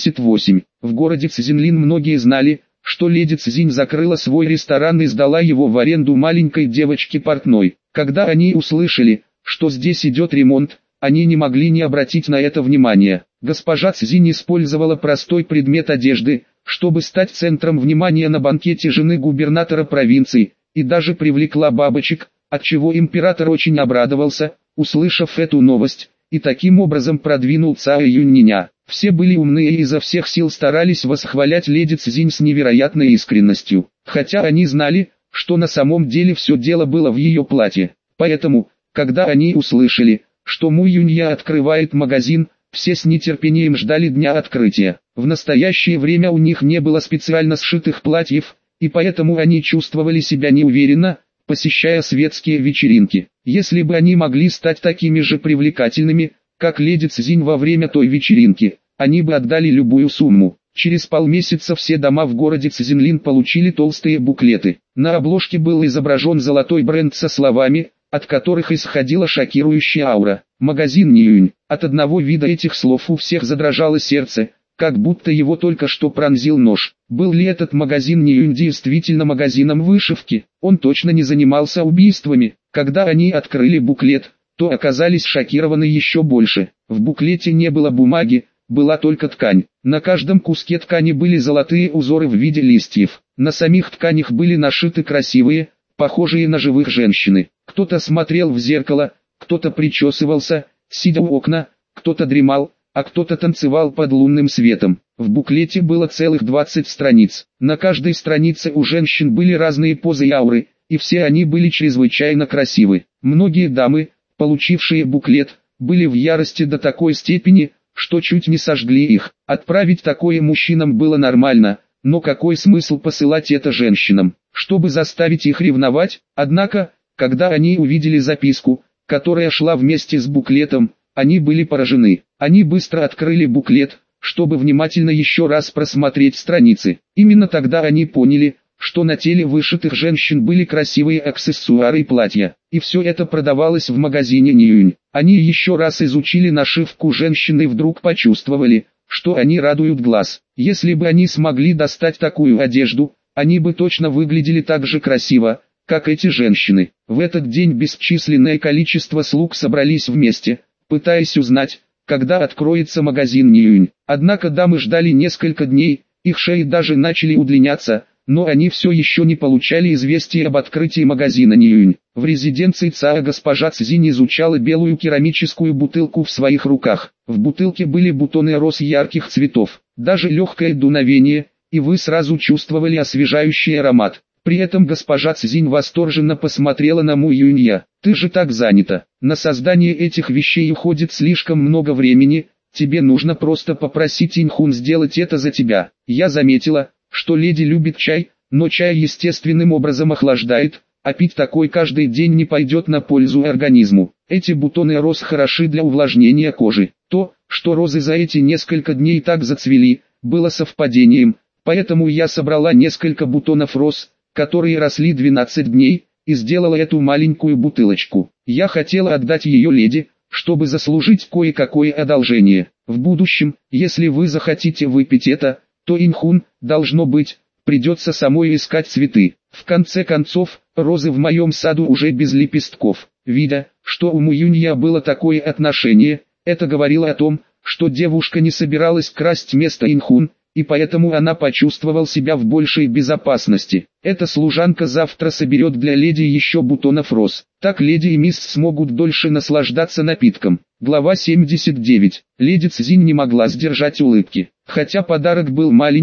78. В городе Цзинлин многие знали, что леди Цзинь закрыла свой ресторан и сдала его в аренду маленькой девочке портной. Когда они услышали, что здесь идет ремонт, они не могли не обратить на это внимания. Госпожа Цзинь использовала простой предмет одежды, чтобы стать центром внимания на банкете жены губернатора провинции, и даже привлекла бабочек, отчего император очень обрадовался, услышав эту новость, и таким образом продвинул Цао Юньниня. Все были умные и изо всех сил старались восхвалять леди Цзинь с невероятной искренностью, хотя они знали, что на самом деле все дело было в ее платье. Поэтому, когда они услышали, что Му Юнья открывает магазин, все с нетерпением ждали дня открытия. В настоящее время у них не было специально сшитых платьев, и поэтому они чувствовали себя неуверенно, посещая светские вечеринки. Если бы они могли стать такими же привлекательными, как леди Цзинь во время той вечеринки, они бы отдали любую сумму. Через полмесяца все дома в городе Цзинлин получили толстые буклеты. На обложке был изображен золотой бренд со словами, от которых исходила шокирующая аура. Магазин Ниюнь. От одного вида этих слов у всех задрожало сердце, как будто его только что пронзил нож. Был ли этот магазин Ниюнь действительно магазином вышивки? Он точно не занимался убийствами. Когда они открыли буклет, то оказались шокированы еще больше. В буклете не было бумаги, была только ткань. На каждом куске ткани были золотые узоры в виде листьев. На самих тканях были нашиты красивые, похожие на живых женщины. Кто-то смотрел в зеркало, кто-то причесывался, сидя у окна, кто-то дремал, а кто-то танцевал под лунным светом. В буклете было целых 20 страниц. На каждой странице у женщин были разные позы и ауры, и все они были чрезвычайно красивы. Многие дамы, получившие буклет, были в ярости до такой степени, что чуть не сожгли их. Отправить такое мужчинам было нормально, но какой смысл посылать это женщинам, чтобы заставить их ревновать? Однако, когда они увидели записку, которая шла вместе с буклетом, они были поражены. Они быстро открыли буклет, чтобы внимательно еще раз просмотреть страницы. Именно тогда они поняли, что на теле вышитых женщин были красивые аксессуары и платья. И все это продавалось в магазине Ниюнь. Они еще раз изучили нашивку женщины и вдруг почувствовали, что они радуют глаз. Если бы они смогли достать такую одежду, они бы точно выглядели так же красиво, как эти женщины. В этот день бесчисленное количество слуг собрались вместе, пытаясь узнать, когда откроется магазин Ниюнь. Однако дамы ждали несколько дней, их шеи даже начали удлиняться, но они все еще не получали известия об открытии магазина Ниюнь. В резиденции Цао госпожа Цзинь изучала белую керамическую бутылку в своих руках. В бутылке были бутоны роз ярких цветов, даже легкое дуновение, и вы сразу чувствовали освежающий аромат. При этом госпожа Цзинь восторженно посмотрела на Му Юнья. «Ты же так занята. На создание этих вещей уходит слишком много времени, тебе нужно просто попросить Инхун сделать это за тебя». Я заметила, что леди любит чай, но чай естественным образом охлаждает, а пить такой каждый день не пойдет на пользу организму. Эти бутоны роз хороши для увлажнения кожи. То, что розы за эти несколько дней так зацвели, было совпадением, поэтому я собрала несколько бутонов роз, которые росли 12 дней, и сделала эту маленькую бутылочку. Я хотела отдать ее леди, чтобы заслужить кое-какое одолжение. В будущем, если вы захотите выпить это, то Инхун, должно быть, придется самой искать цветы. В конце концов, розы в моем саду уже без лепестков. Видя, что у Му Юнья было такое отношение, это говорило о том, что девушка не собиралась красть место Инхун, и поэтому она почувствовала себя в большей безопасности. Эта служанка завтра соберет для леди еще бутонов роз. Так леди и мисс смогут дольше наслаждаться напитком. Глава 79. Леди Цзинь не могла сдержать улыбки. Хотя подарок был маленьким,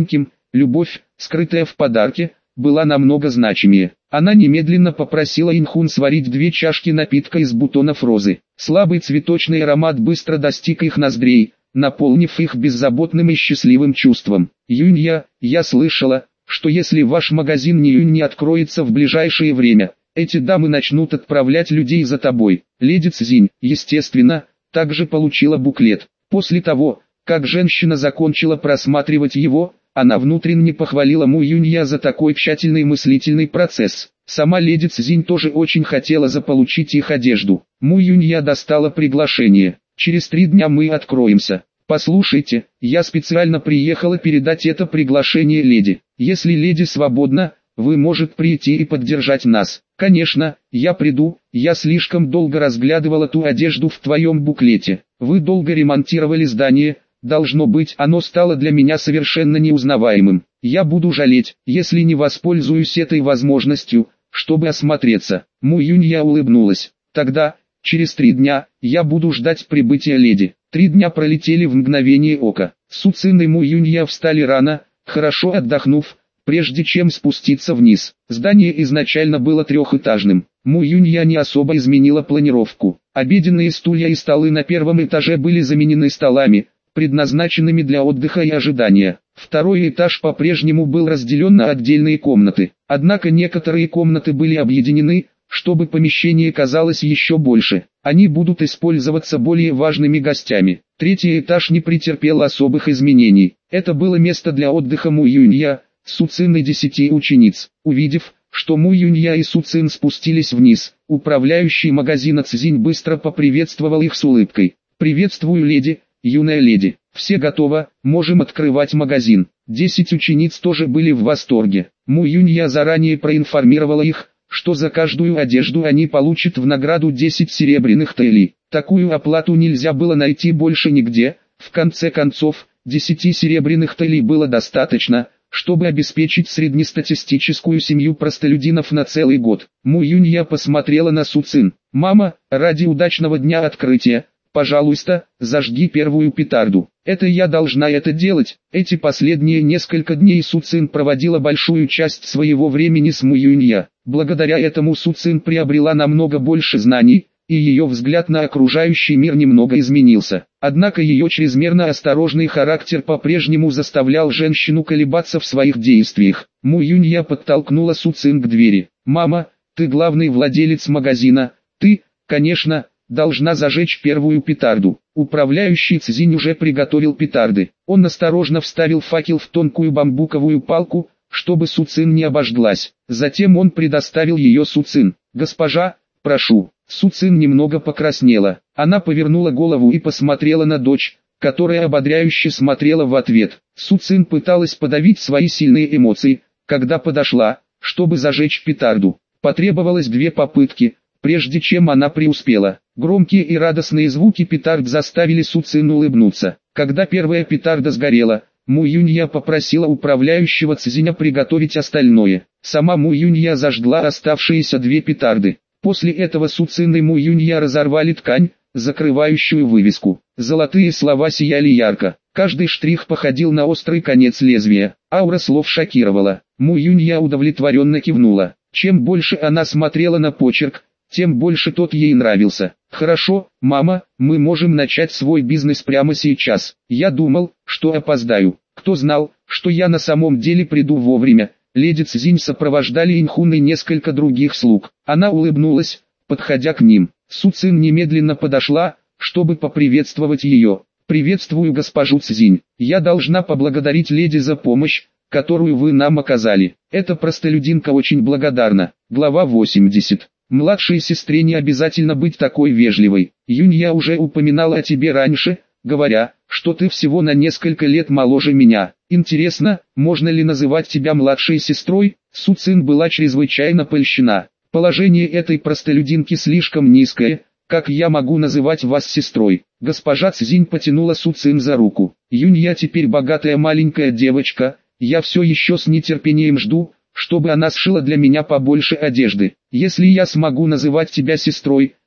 любовь, скрытая в подарке, была намного значимее. Она немедленно попросила Инхун сварить 2 чашки напитка из бутонов розы. Слабый цветочный аромат быстро достиг их ноздрей, наполнив их беззаботным и счастливым чувством. «Юнья, я слышала, что если ваш магазин не откроется в ближайшее время, эти дамы начнут отправлять людей за тобой». Леди Цзинь, естественно, также получила буклет. После того, как женщина закончила просматривать его, она внутренне похвалила Му Юнья за такой тщательный мыслительный процесс. Сама леди Цзинь тоже очень хотела заполучить их одежду. Му Юнья достала приглашение. «Через 3 дня мы откроемся. Послушайте, я специально приехала передать это приглашение леди. Если леди свободна, вы можете прийти и поддержать нас». «Конечно, я приду, я слишком долго разглядывала ту одежду в твоем буклете. Вы долго ремонтировали здание, должно быть, оно стало для меня совершенно неузнаваемым. Я буду жалеть, если не воспользуюсь этой возможностью, чтобы осмотреться». Му Юнья улыбнулась. «Тогда, через 3 дня, я буду ждать прибытия леди». 3 дня пролетели в мгновение ока. Су Цин и Му Юнья встали рано, хорошо отдохнув, прежде чем спуститься вниз. Здание изначально было 3-этажным. Му Юнья не особо изменила планировку. Обеденные стулья и столы на 1-м этаже были заменены столами, предназначенными для отдыха и ожидания. 2-й этаж по-прежнему был разделен на отдельные комнаты. Однако некоторые комнаты были объединены, чтобы помещение казалось еще больше. Они будут использоваться более важными гостями. 3-й этаж не претерпел особых изменений. Это было место для отдыха Му Юнья, Су Цин и 10 учениц. Увидев, что Му Юнья и Су Цин спустились вниз, управляющий магазина Цзинь быстро поприветствовал их с улыбкой. «Приветствую, леди, юная леди. Все готово, можем открывать магазин». 10 учениц тоже были в восторге. Му Юнья заранее проинформировала их, что за каждую одежду они получат в награду 10 серебряных тэйлей. Такую оплату нельзя было найти больше нигде. В конце концов, 10 серебряных тэйлей было достаточно, чтобы обеспечить среднестатистическую семью простолюдинов на целый год. Му Юнья посмотрела на Су Цин. «Мама, ради удачного дня открытия, пожалуйста, зажги 1-ю петарду». «Это я должна это делать». Эти последние несколько дней Су Цин проводила большую часть своего времени с Му Юнья. Благодаря этому Су Цин приобрела намного больше знаний, и ее взгляд на окружающий мир немного изменился. Однако ее чрезмерно осторожный характер по-прежнему заставлял женщину колебаться в своих действиях. Му Юнья подтолкнула Су Цин к двери. «Мама, ты главный владелец магазина, ты, конечно, должна зажечь 1-ю петарду». Управляющий Цзинь уже приготовил петарды. Он осторожно вставил факел в тонкую бамбуковую палку, чтобы Су Цин не обожглась. Затем он предоставил ее Су Цин. «Госпожа, прошу». Су Цин немного покраснела. Она повернула голову и посмотрела на дочь, которая ободряюще смотрела в ответ. Су Цин пыталась подавить свои сильные эмоции, когда подошла, чтобы зажечь петарду. Потребовалось 2 попытки, прежде чем она преуспела. Громкие и радостные звуки петард заставили Су Цин улыбнуться. Когда 1-я петарда сгорела, Му Юнья попросила управляющего Цзиня приготовить остальное. Сама Му Юнья зажгла оставшиеся 2 петарды. После этого Су Цин и Му Юнья разорвали ткань, закрывающую вывеску. Золотые слова сияли ярко. Каждый штрих походил на острый конец лезвия. Аура слов шокировала. Му Юнья удовлетворенно кивнула. Чем больше она смотрела на почерк, тем больше тот ей нравился. «Хорошо, мама, мы можем начать свой бизнес прямо сейчас. Я думал, что опоздаю. Кто знал, что я на самом деле приду вовремя». Леди Цзинь сопровождали Инхун и несколько других слуг. Она улыбнулась, подходя к ним. Су Цин немедленно подошла, чтобы поприветствовать ее. «Приветствую госпожу Цзинь. Я должна поблагодарить леди за помощь, которую вы нам оказали. Эта простолюдинка очень благодарна». Глава 80. Младшей сестре не обязательно быть такой вежливой. Юнья уже упоминала о тебе раньше, говоря, что ты всего на несколько лет моложе меня. Интересно, можно ли называть тебя младшей сестрой? Су Цин была чрезвычайно польщена. Положение этой простолюдинки слишком низкое, как я могу называть вас сестрой? Госпожа Цзинь потянула Су Цин за руку. Юнья теперь богатая маленькая девочка, я все еще с нетерпением жду, чтобы она сшила для меня побольше одежды. Если я смогу называть тебя сестрой,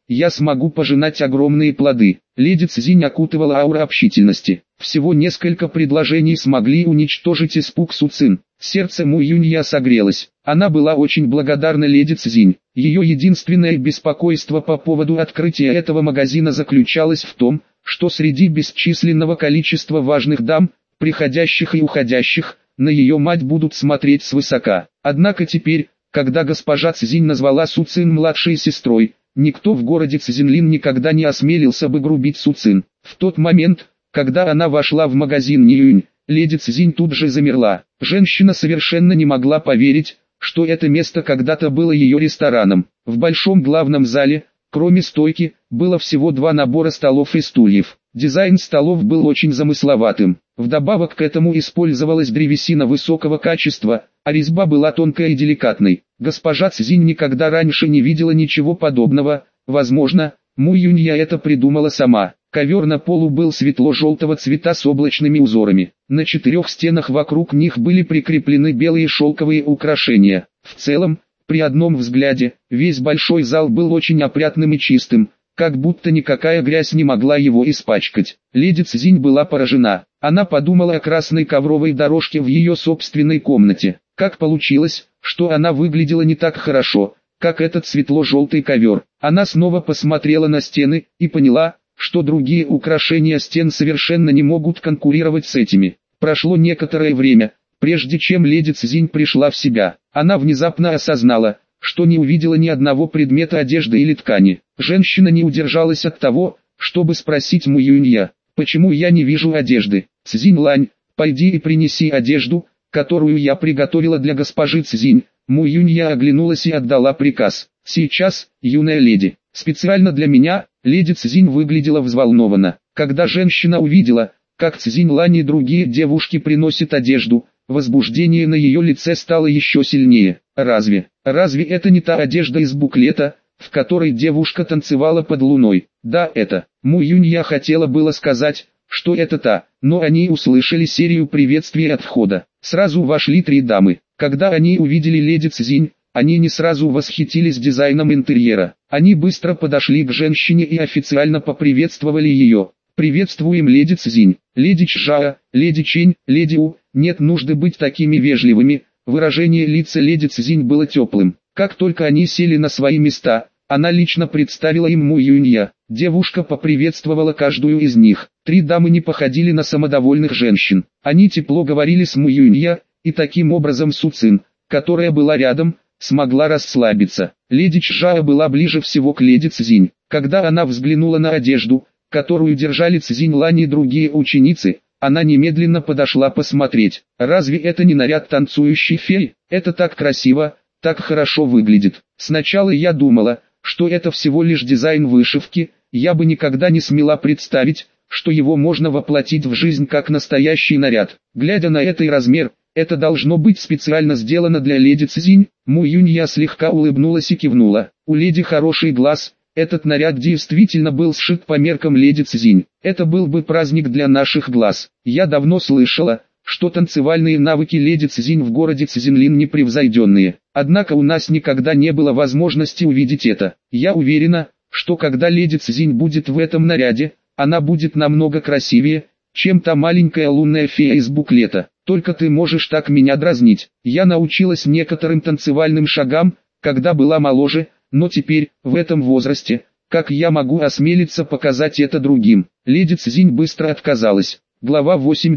я смогу пожинать огромные плоды. Леди Цзинь окутывала аура общительности. Всего несколько предложений смогли уничтожить испуг Су Цин. Сердце Му Юнья согрелось. Она была очень благодарна леди Цзинь. Ее единственное беспокойство по поводу открытия этого магазина заключалось в том, что среди бесчисленного количества важных дам, приходящих и уходящих, на ее мать будут смотреть свысока. Однако теперь, когда госпожа Цзинь назвала Су Цин младшей сестрой, никто в городе Цзинлин никогда не осмелился бы грубить Су Цин. В тот момент, когда она вошла в магазин Ниюнь, леди Цзинь тут же замерла. Женщина совершенно не могла поверить, что это место когда-то было ее рестораном. В большом главном зале, кроме стойки, было всего 2 набора столов и стульев. Дизайн столов был очень замысловатым. Вдобавок к этому использовалась древесина высокого качества, а резьба была тонкой и деликатной. Госпожа Цзинь никогда раньше не видела ничего подобного. Возможно, Му Юнья это придумала сама. Ковер на полу был светло-желтого цвета с облачными узорами. На 4 стенах вокруг них были прикреплены белые шелковые украшения. В целом, при одном взгляде, весь большой зал был очень опрятным и чистым, как будто никакая грязь не могла его испачкать. Леди Цзинь была поражена. Она подумала о красной ковровой дорожке в ее собственной комнате. Как получилось, что она выглядела не так хорошо, как этот светло-желтый ковер. Она снова посмотрела на стены и поняла, что другие украшения стен совершенно не могут конкурировать с этими. Прошло некоторое время, прежде чем леди Цзинь пришла в себя. Она внезапно осознала, что не увидела ни одного предмета одежды или ткани. Женщина не удержалась от того, чтобы спросить Му Юнья, почему я не вижу одежды. Цзинь Лань, пойди и принеси одежду, которую я приготовила для госпожи Цзинь. Му Юнья оглянулась и отдала приказ. Сейчас, юная леди, специально для меня. Леди Цзинь выглядела взволнованно. Когда женщина увидела, как Цзинь Лань и другие девушки приносят одежду, возбуждение на ее лице стало еще сильнее. Разве это не та одежда из буклета, в которой девушка танцевала под луной? Да, это. Му Юнья хотела было сказать, что это та, но они услышали серию приветствий от входа. Сразу вошли 3 дамы. Когда они увидели леди Цзинь, они не сразу восхитились дизайном интерьера. Они быстро подошли к женщине и официально поприветствовали ее. «Приветствуем леди Цзинь, леди Чжао, леди Чень, леди У». Нет нужды быть такими вежливыми. Выражение лица леди Цзинь было теплым. Как только они сели на свои места, она лично представила им Му Юнья. Девушка поприветствовала каждую из них. 3 дамы не походили на самодовольных женщин. Они тепло говорили с Му Юнья, и таким образом Су Цин, которая была рядом, смогла расслабиться. Леди Чжао была ближе всего к леди Цзинь. Когда она взглянула на одежду, которую держали Цзинь Лань и другие ученицы, она немедленно подошла посмотреть. Разве это не наряд танцующей феи? Это так красиво, так хорошо выглядит. Сначала я думала, что это всего лишь дизайн вышивки. Я бы никогда не смела представить, что его можно воплотить в жизнь как настоящий наряд. Глядя на это и размер, это должно быть специально сделано для леди Цзинь. Му Юнья слегка улыбнулась и кивнула. У леди хороший глаз. Этот наряд действительно был сшит по меркам леди Цзинь. Это был бы праздник для наших глаз. Я давно слышала, что танцевальные навыки леди Цзинь в городе Цзинлин непревзойденные. Однако у нас никогда не было возможности увидеть это. Я уверена, что когда леди Цзинь будет в этом наряде, она будет намного красивее, чем та маленькая лунная фея из буклета. Только ты можешь так меня дразнить. Я научилась некоторым танцевальным шагам, когда была моложе, но теперь, в этом возрасте, как я могу осмелиться показать это другим? Леди Цзинь быстро отказалась. Глава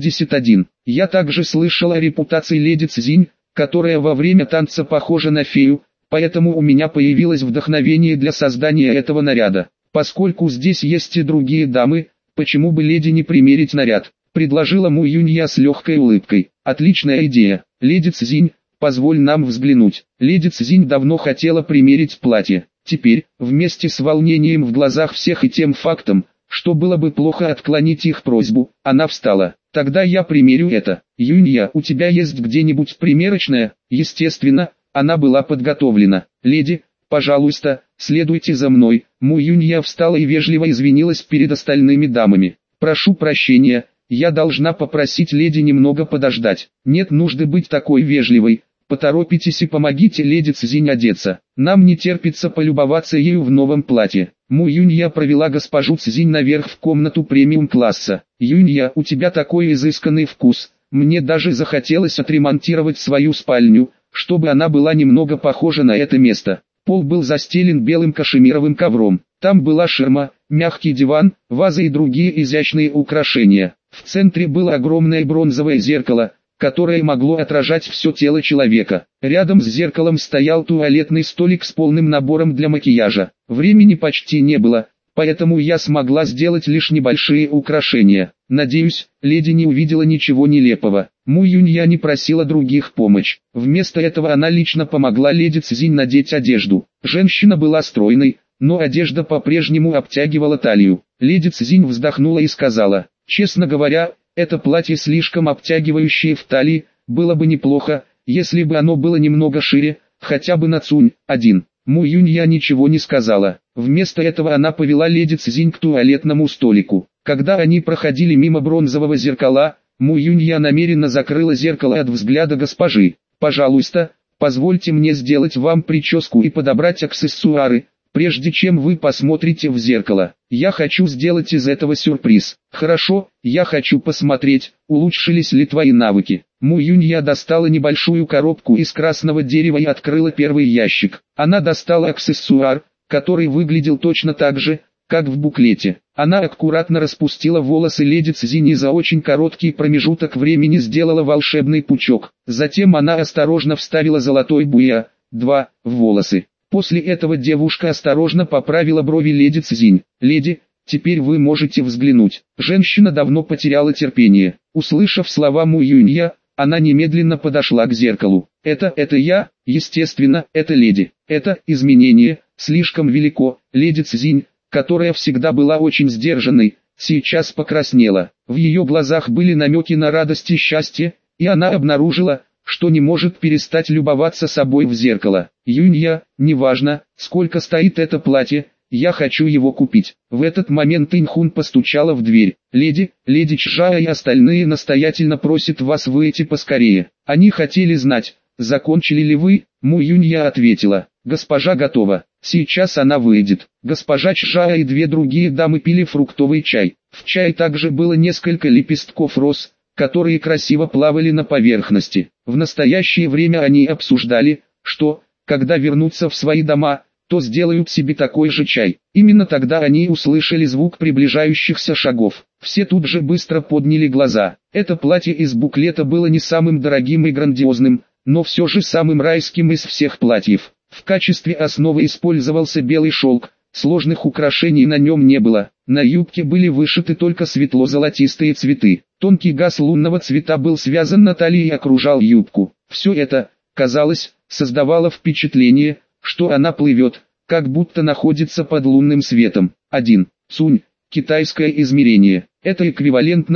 81. Я также слышала о репутации леди Цзинь, которая во время танца похожа на фею, поэтому у меня появилось вдохновение для создания этого наряда. Поскольку здесь есть и другие дамы, почему бы леди не примерить наряд? Предложила Му Юнья с легкой улыбкой. Отличная идея. Леди Цзинь, позволь нам взглянуть. Леди Цзинь давно хотела примерить платье. Теперь, вместе с волнением в глазах всех и тем фактом, что было бы плохо отклонить их просьбу, она встала. Тогда я примерю это. Юнья, у тебя есть где-нибудь примерочная? Естественно, она была подготовлена. Леди, пожалуйста, следуйте за мной. Му Юнья встала и вежливо извинилась перед остальными дамами. Прошу прощения, я должна попросить леди немного подождать. Нет нужды быть такой вежливой. Поторопитесь и помогите леди Цзинь одеться. Нам не терпится полюбоваться ею в новом платье. Му Юнья провела госпожу Цзинь наверх в комнату премиум-класса. Юнья, у тебя такой изысканный вкус. Мне даже захотелось отремонтировать свою спальню, чтобы она была немного похожа на это место. Пол был застелен белым кашемировым ковром. Там была ширма, мягкий диван, ваза и другие изящные украшения. В центре было огромное бронзовое зеркало, которое могло отражать все тело человека. Рядом с зеркалом стоял туалетный столик с полным набором для макияжа. Времени почти не было, поэтому я смогла сделать лишь небольшие украшения. Надеюсь, леди не увидела ничего нелепого. Му Юнья не просила других помощь. Вместо этого она лично помогла леди Цзинь надеть одежду. Женщина была стройной, но одежда по-прежнему обтягивала талию. Леди Цзинь вздохнула и сказала: «Честно говоря, это платье слишком обтягивающее в талии, было бы неплохо, если бы оно было немного шире, хотя бы на цунь, один». Му Юнья ничего не сказала. Вместо этого она повела леди Цзинь к туалетному столику. Когда они проходили мимо бронзового зеркала, Му Юнья намеренно закрыла зеркало от взгляда госпожи. «Пожалуйста, позвольте мне сделать вам прическу и подобрать аксессуары, прежде чем вы посмотрите в зеркало. Я хочу сделать из этого сюрприз». «Хорошо, я хочу посмотреть, улучшились ли твои навыки». Му Юнья достала небольшую коробку из красного дерева и открыла первый ящик. Она достала аксессуар, который выглядел точно так же, как в буклете. Она аккуратно распустила волосы леди Цзинь и за очень короткий промежуток времени сделала волшебный пучок. Затем она осторожно вставила золотой буя, 2, в волосы. После этого девушка осторожно поправила брови леди Цзинь. «Леди, теперь вы можете взглянуть». Женщина давно потеряла терпение. Услышав слова Му Юнья, она немедленно подошла к зеркалу. Это я, естественно, это леди. Это изменение слишком велико. Леди Цзинь, которая всегда была очень сдержанной, сейчас покраснела. В ее глазах были намеки на радость и счастье, и она обнаружила, что не может перестать любоваться собой в зеркало. «Юнья, неважно, сколько стоит это платье, я хочу его купить». В этот момент Инхун постучала в дверь. Леди Чжа и остальные настоятельно просят вас выйти поскорее. Они хотели знать, закончили ли вы. Му Юнья ответила: «Госпожа готова, сейчас она выйдет». Госпожа Чжа и две другие дамы пили фруктовый чай. В чае также было несколько лепестков роз, которые красиво плавали на поверхности. В настоящее время они обсуждали, что, когда вернутся в свои дома, то сделают себе такой же чай. Именно тогда они услышали звук приближающихся шагов. Все тут же быстро подняли глаза. Это платье из буклета было не самым дорогим и грандиозным, но все же самым райским из всех платьев. В качестве основы использовался белый шелк, сложных украшений на нем не было. На юбке были вышиты только светло-золотистые цветы. Тонкий газ лунного цвета был связан на талии и окружал юбку. Все это, казалось, создавало впечатление, что она плывет, как будто находится под лунным светом. 1. Цунь, китайское измерение. Это эквивалентно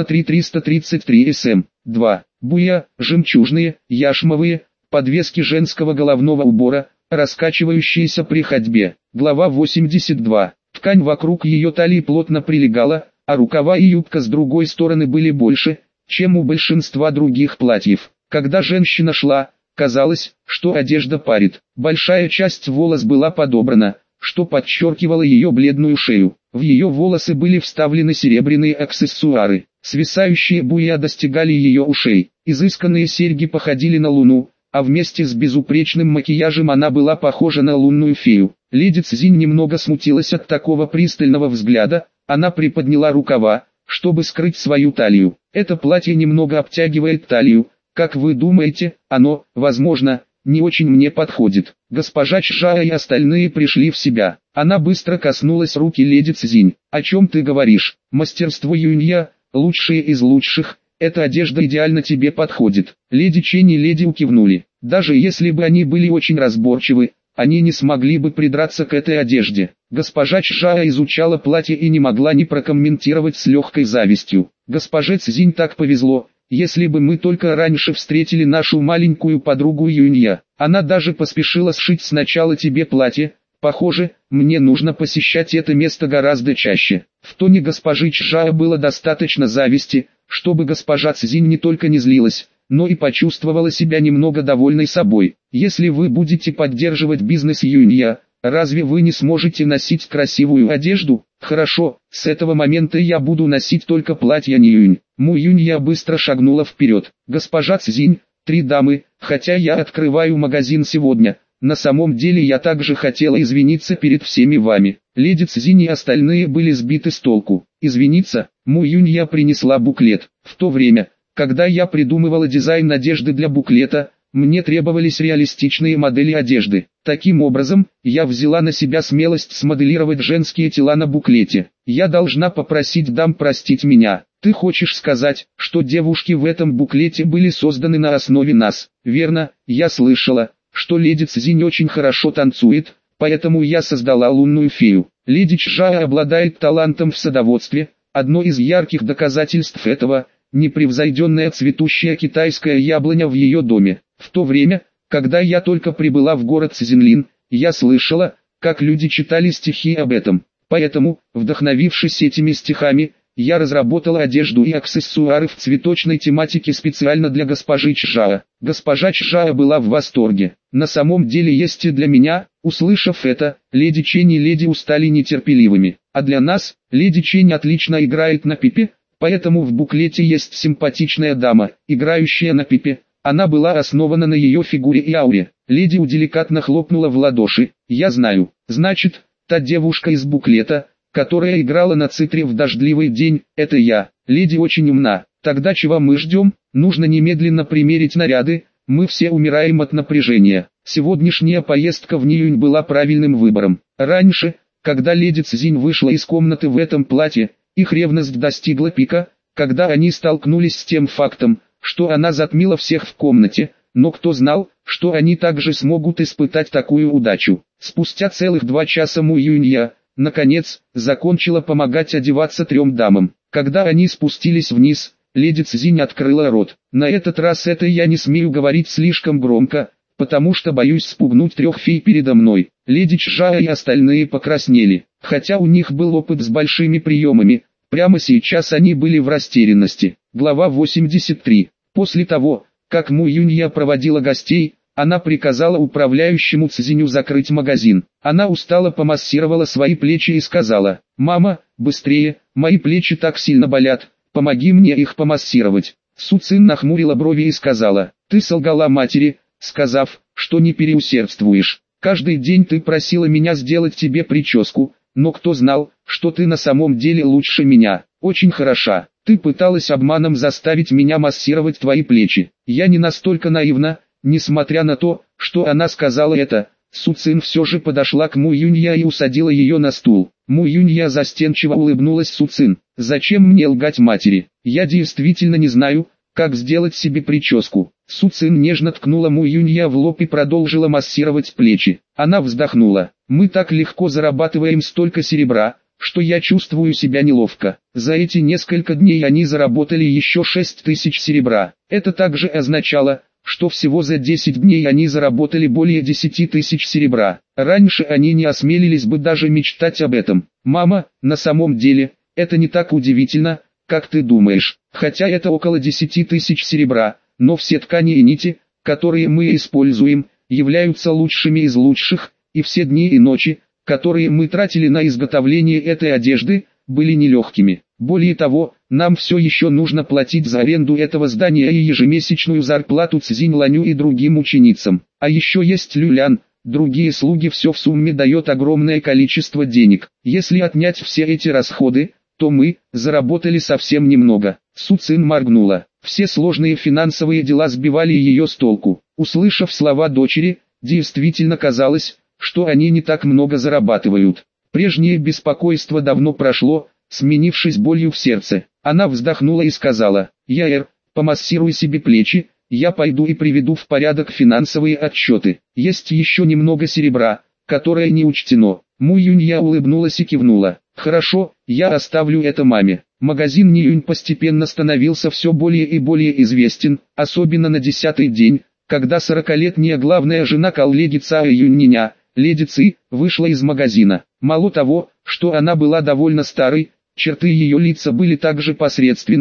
3333 см. 2. Буя, жемчужные, яшмовые, подвески женского головного убора, раскачивающиеся при ходьбе. Глава 82. Ткань вокруг ее талии плотно прилегала, а рукава и юбка с другой стороны были больше, чем у большинства других платьев. Когда женщина шла, казалось, что одежда парит. Большая часть волос была подобрана, что подчеркивало ее бледную шею. В ее волосы были вставлены серебряные аксессуары. Свисающие буя достигали ее ушей. Изысканные серьги походили на луну, а вместе с безупречным макияжем она была похожа на лунную фею. Леди Цзинь немного смутилась от такого пристального взгляда, она приподняла рукава, чтобы скрыть свою талию. Это платье немного обтягивает талию. Как вы думаете, оно, возможно, не очень мне подходит. Госпожа Чжа и остальные пришли в себя. Она быстро коснулась руки леди Цзинь. «О чем ты говоришь? Мастерство Юнья, лучшее из лучших, эта одежда идеально тебе подходит». Леди Чень и леди У кивнули. Даже если бы они были очень разборчивы, они не смогли бы придраться к этой одежде. Госпожа Чжа изучала платье и не могла не прокомментировать с легкой завистью. «Госпоже Цзинь так повезло. Если бы мы только раньше встретили нашу маленькую подругу Юнья, она даже поспешила сшить сначала тебе платье. Похоже, мне нужно посещать это место гораздо чаще». В тоне госпожи Чжа было достаточно зависти, чтобы госпожа Цзинь не только не злилась, но и почувствовала себя немного довольной собой. Если вы будете поддерживать бизнес Юнья, разве вы не сможете носить красивую одежду? Хорошо, с этого момента я буду носить только платья Ньюнь. Му Юнья быстро шагнула вперед. Госпожа Цзинь, 3 дамы, хотя я открываю магазин сегодня, на самом деле я также хотела извиниться перед всеми вами. Леди Цзинь и остальные были сбиты с толку. Извиниться? Му Юнья принесла буклет. В то время, когда я придумывала дизайн одежды для буклета, мне требовались реалистичные модели одежды. Таким образом, я взяла на себя смелость смоделировать женские тела на буклете. Я должна попросить дам простить меня. Ты хочешь сказать, что девушки в этом буклете были созданы на основе нас? Верно, я слышала, что леди Цзинь очень хорошо танцует, поэтому я создала лунную фею. Леди Чжао обладает талантом в садоводстве. Одно из ярких доказательств этого – непревзойденная цветущая китайская яблоня в ее доме. В то время, когда я только прибыла в город Цзинлин, я слышала, как люди читали стихи об этом. Поэтому, вдохновившись этими стихами, я разработала одежду и аксессуары в цветочной тематике специально для госпожи Чжао. Госпожа Чжао была в восторге. На самом деле есть и для меня. Услышав это, леди Чень и леди У стали нетерпеливыми. А для нас, леди Чень отлично играет на пипе, поэтому в буклете есть симпатичная дама, играющая на пипе. Она была основана на ее фигуре и ауре. Леди У деликатно хлопнула в ладоши. Я знаю. Значит, та девушка из буклета, которая играла на цитре в дождливый день, это я. Леди очень умна. Тогда чего мы ждем? Нужно немедленно примерить наряды. Мы все умираем от напряжения. Сегодняшняя поездка в Ньюнь была правильным выбором. Раньше, когда леди Цзинь вышла из комнаты в этом платье, их ревность достигла пика, когда они столкнулись с тем фактом, что она затмила всех в комнате, но кто знал, что они также смогут испытать такую удачу. Спустя целых 2 часа Му Юнья, наконец, закончила помогать одеваться 3 дамам. Когда они спустились вниз, леди Цзинь открыла рот. На этот раз это я не смею говорить слишком громко, потому что боюсь спугнуть 3 фей передо мной. Леди Чжао и остальные покраснели. Хотя у них был опыт с большими приемами, прямо сейчас они были в растерянности. Глава 83. После того, как Му Юнья проводила гостей, она приказала управляющему Цзиню закрыть магазин. Она устало помассировала свои плечи и сказала: «Мама, быстрее, мои плечи так сильно болят, помоги мне их помассировать». Су Цин нахмурила брови и сказала: «Ты солгала матери, сказав, что не переусердствуешь. Каждый день ты просила меня сделать тебе прическу, но кто знал, что ты на самом деле лучше меня. Очень хороша. Ты пыталась обманом заставить меня массировать твои плечи. Я не настолько наивна». Несмотря на то, что она сказала это, Су Цин все же подошла к Му Юнья и усадила ее на стул. Му Юнья застенчиво улыбнулась Су Цин. «Зачем мне лгать матери? Я действительно не знаю, как сделать себе прическу». Су Цин нежно ткнула Му Юнья в лоб и продолжила массировать плечи. Она вздохнула. «Мы так легко зарабатываем столько серебра, что я чувствую себя неловко. За эти несколько дней они заработали еще 6000 серебра. Это также означало, что всего за 10 дней они заработали более 10 тысяч серебра. Раньше они не осмелились бы даже мечтать об этом. Мама, на самом деле, это не так удивительно, как ты думаешь. Хотя это около 10 тысяч серебра, но все ткани и нити, которые мы используем, являются лучшими из лучших, и все дни и ночи, которые мы тратили на изготовление этой одежды, были нелегкими. Более того, нам все еще нужно платить за аренду этого здания и ежемесячную зарплату Цзинь Ланю и другим ученицам. А еще есть Люлян, другие слуги, все в сумме дает огромное количество денег. Если отнять все эти расходы, то мы заработали совсем немного. Су Цин моргнула. Все сложные финансовые дела сбивали ее с толку. Услышав слова дочери, действительно казалось, что они не так много зарабатывают. Прежнее беспокойство давно прошло, сменившись болью в сердце. Она вздохнула и сказала: «Яэр, помассируй себе плечи, я пойду и приведу в порядок финансовые отчеты. Есть еще немного серебра, которое не учтено». Му Юнья улыбнулась и кивнула. «Хорошо, я оставлю это маме». Магазин Ньюнь постепенно становился все более и более известен, особенно на 10-й день, когда 40-летняя главная жена коллеги Цао Юньниня, леди Ци, вышла из магазина. Мало того, что она была довольно старой, черты ее лица были также посредственными,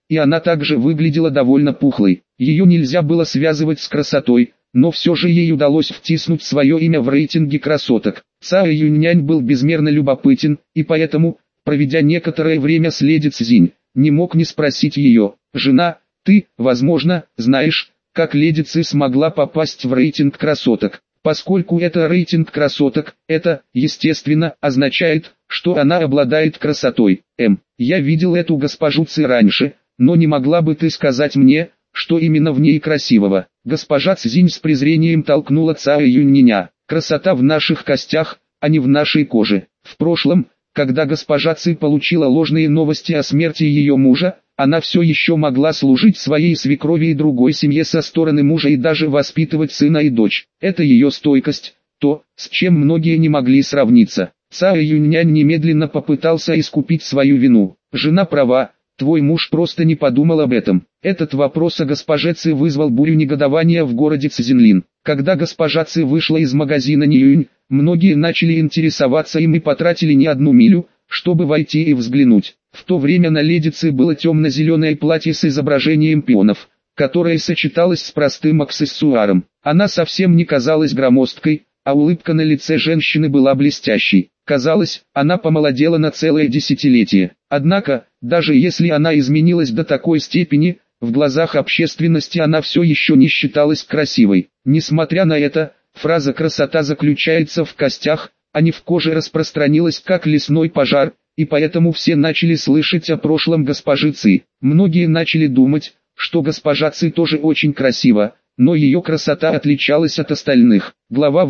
и она также выглядела довольно пухлой. Ее нельзя было связывать с красотой, но все же ей удалось втиснуть свое имя в рейтинге красоток. Цао Юньнянь был безмерно любопытен, и поэтому, проведя некоторое время с леди Цзинь, не мог не спросить ее: «Жена, ты, возможно, знаешь, как леди Ци смогла попасть в рейтинг красоток?» Поскольку это рейтинг красоток, это, естественно, означает, что она обладает красотой. Я видел эту госпожу Ци раньше, но не могла бы ты сказать мне, что именно в ней красивого? Госпожа Цзинь с презрением толкнула Цао Юньниня. Красота в наших костях, а не в нашей коже. В прошлом, когда госпожа Ци получила ложные новости о смерти ее мужа, она все еще могла служить своей свекрови и другой семье со стороны мужа и даже воспитывать сына и дочь. Это ее стойкость, то, с чем многие не могли сравниться. Цао Юньнянь немедленно попытался искупить свою вину. Жена права, твой муж просто не подумал об этом. Этот вопрос о госпоже Ци вызвал бурю негодования в городе Цзинлин. Когда госпожа Ци вышла из магазина Ниюнь, многие начали интересоваться им и потратили не одну милю, чтобы войти и взглянуть. В то время на леди Ци было темно-зеленое платье с изображением пионов, которое сочеталось с простым аксессуаром. Она совсем не казалась громоздкой, а улыбка на лице женщины была блестящей. Казалось, она помолодела на целое десятилетие. Однако, даже если она изменилась до такой степени, в глазах общественности она все еще не считалась красивой. Несмотря на это, фраза «красота заключается в костях», а не в коже распространилась как лесной пожар, и поэтому все начали слышать о прошлом госпожи Ци. Многие начали думать, что госпожа Ци тоже очень красива, но ее красота отличалась от остальных. Глава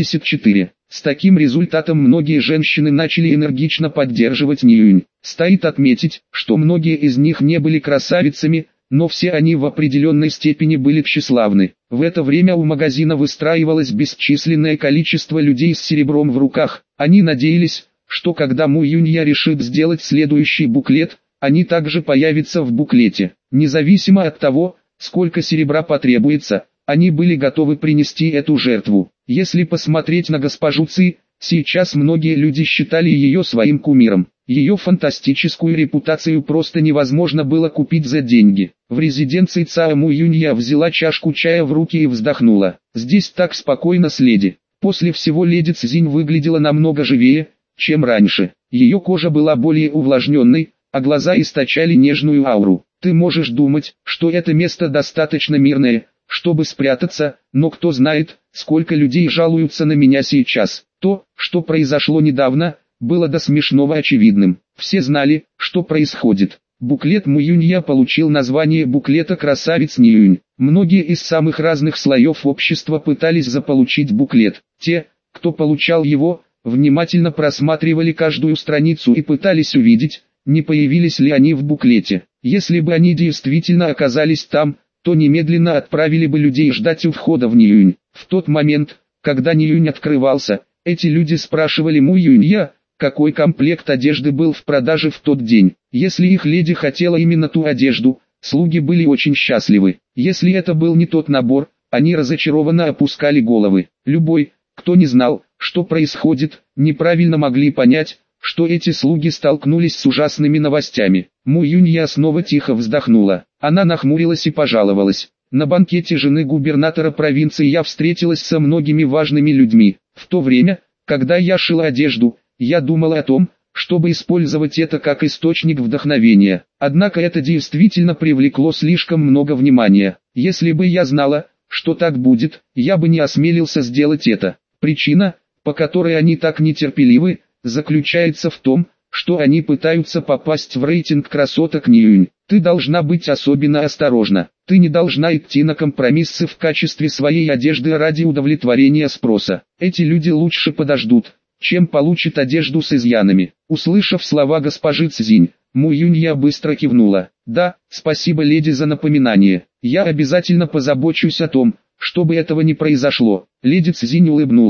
84. С таким результатом многие женщины начали энергично поддерживать Ниюнь. Стоит отметить, что многие из них не были красавицами, но все они в определенной степени были тщеславны. В это время у магазина выстраивалось бесчисленное количество людей с серебром в руках. Они надеялись, что когда Му Юнья решит сделать следующий буклет, они также появятся в буклете. Независимо от того, сколько серебра потребуется, они были готовы принести эту жертву. Если посмотреть на госпожу Ци, сейчас многие люди считали ее своим кумиром. Ее фантастическую репутацию просто невозможно было купить за деньги. В резиденции Цао Му Юнья взяла чашку чая в руки и вздохнула. Здесь так спокойно с леди. После всего леди Цзинь выглядела намного живее, чем раньше. Ее кожа была более увлажненной, а глаза источали нежную ауру. Ты можешь думать, что это место достаточно мирное, чтобы спрятаться, но кто знает, сколько людей жалуются на меня сейчас. То, что произошло недавно, было до смешного очевидным. Все знали, что происходит. Буклет Му Юнья получил название буклета «Красавиц Ниюнь». Многие из самых разных слоев общества пытались заполучить буклет. Те, кто получал его, внимательно просматривали каждую страницу и пытались увидеть, не появились ли они в буклете. Если бы они действительно оказались там, то немедленно отправили бы людей ждать у входа в Ниюнь. В тот момент, когда Ниюнь открывался, эти люди спрашивали Му Юнья, какой комплект одежды был в продаже в тот день. Если их леди хотела именно ту одежду, слуги были очень счастливы. Если это был не тот набор, они разочарованно опускали головы. Любой, кто не знал, что происходит, неправильно могли понять, что эти слуги столкнулись с ужасными новостями. Му Юнья снова тихо вздохнула. Она нахмурилась и пожаловалась. На банкете жены губернатора провинции я встретилась со многими важными людьми. В то время, когда я шила одежду, я думала о том, чтобы использовать это как источник вдохновения. Однако это действительно привлекло слишком много внимания. Если бы я знала, что так будет, я бы не осмелился сделать это. Причина, по которой они так нетерпеливы, заключается в том, что они пытаются попасть в рейтинг красоток Ниюнь. Ты должна быть особенно осторожна. Ты не должна идти на компромиссы в качестве своей одежды ради удовлетворения спроса. Эти люди лучше подождут, чем получат одежду с изъянами. Услышав слова госпожи Цзинь, Му Юнья быстро кивнула. Да, спасибо леди за напоминание. Я обязательно позабочусь о том, чтобы этого не произошло. Леди Цзинь улыбнулась.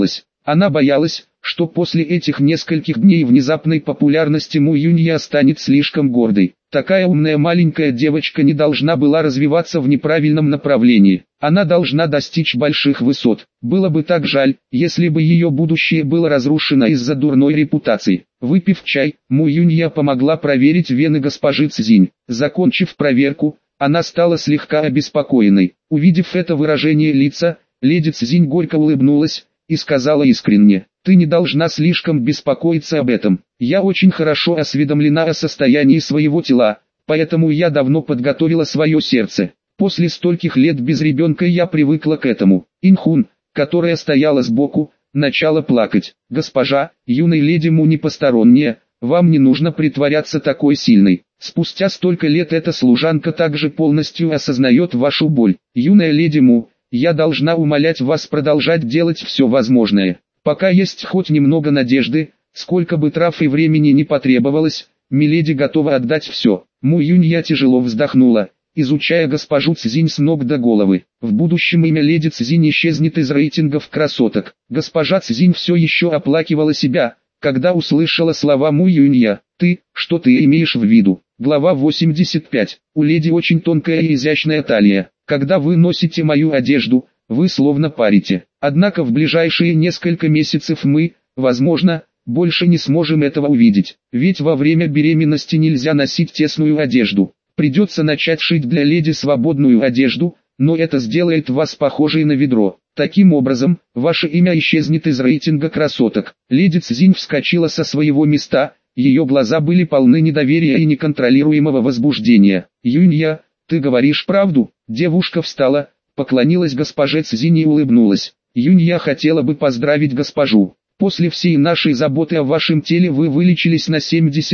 Она боялась, что после этих нескольких дней внезапной популярности Му Юнья станет слишком гордой. Такая умная маленькая девочка не должна была развиваться в неправильном направлении. Она должна достичь больших высот. Было бы так жаль, если бы ее будущее было разрушено из-за дурной репутации. Выпив чай, Му Юнья помогла проверить вены госпожи Цзинь. Закончив проверку, она стала слегка обеспокоенной. Увидев это выражение лица, леди Цзинь горько улыбнулась и сказала искренне: «Ты не должна слишком беспокоиться об этом. Я очень хорошо осведомлена о состоянии своего тела, поэтому я давно подготовила свое сердце. После стольких лет без ребенка я привыкла к этому». Инхун, которая стояла сбоку, начала плакать. «Госпожа, юной леди Му не посторонняя, вам не нужно притворяться такой сильной. Спустя столько лет эта служанка также полностью осознает вашу боль. Юная леди Му, я должна умолять вас продолжать делать все возможное. Пока есть хоть немного надежды, сколько бы трав и времени не потребовалось, миледи готова отдать все». Му Юнья тяжело вздохнула, изучая госпожу Цзинь с ног до головы. В будущем имя леди Цзинь исчезнет из рейтингов красоток. Госпожа Цзинь все еще оплакивала себя, когда услышала слова Му Юнья. Что ты имеешь в виду?» Глава 85. У леди очень тонкая и изящная талия. Когда вы носите мою одежду, вы словно парите. Однако в ближайшие несколько месяцев мы, возможно, больше не сможем этого увидеть. Ведь во время беременности нельзя носить тесную одежду. Придется начать шить для леди свободную одежду, но это сделает вас похожей на ведро. Таким образом, ваше имя исчезнет из рейтинга красоток. Леди Цзинь вскочила со своего места, ее глаза были полны недоверия и неконтролируемого возбуждения. «Юнья, ты говоришь правду?» Девушка встала, поклонилась госпоже Цзинь и улыбнулась. «Юнья хотела бы поздравить госпожу. После всей нашей заботы о вашем теле вы вылечились на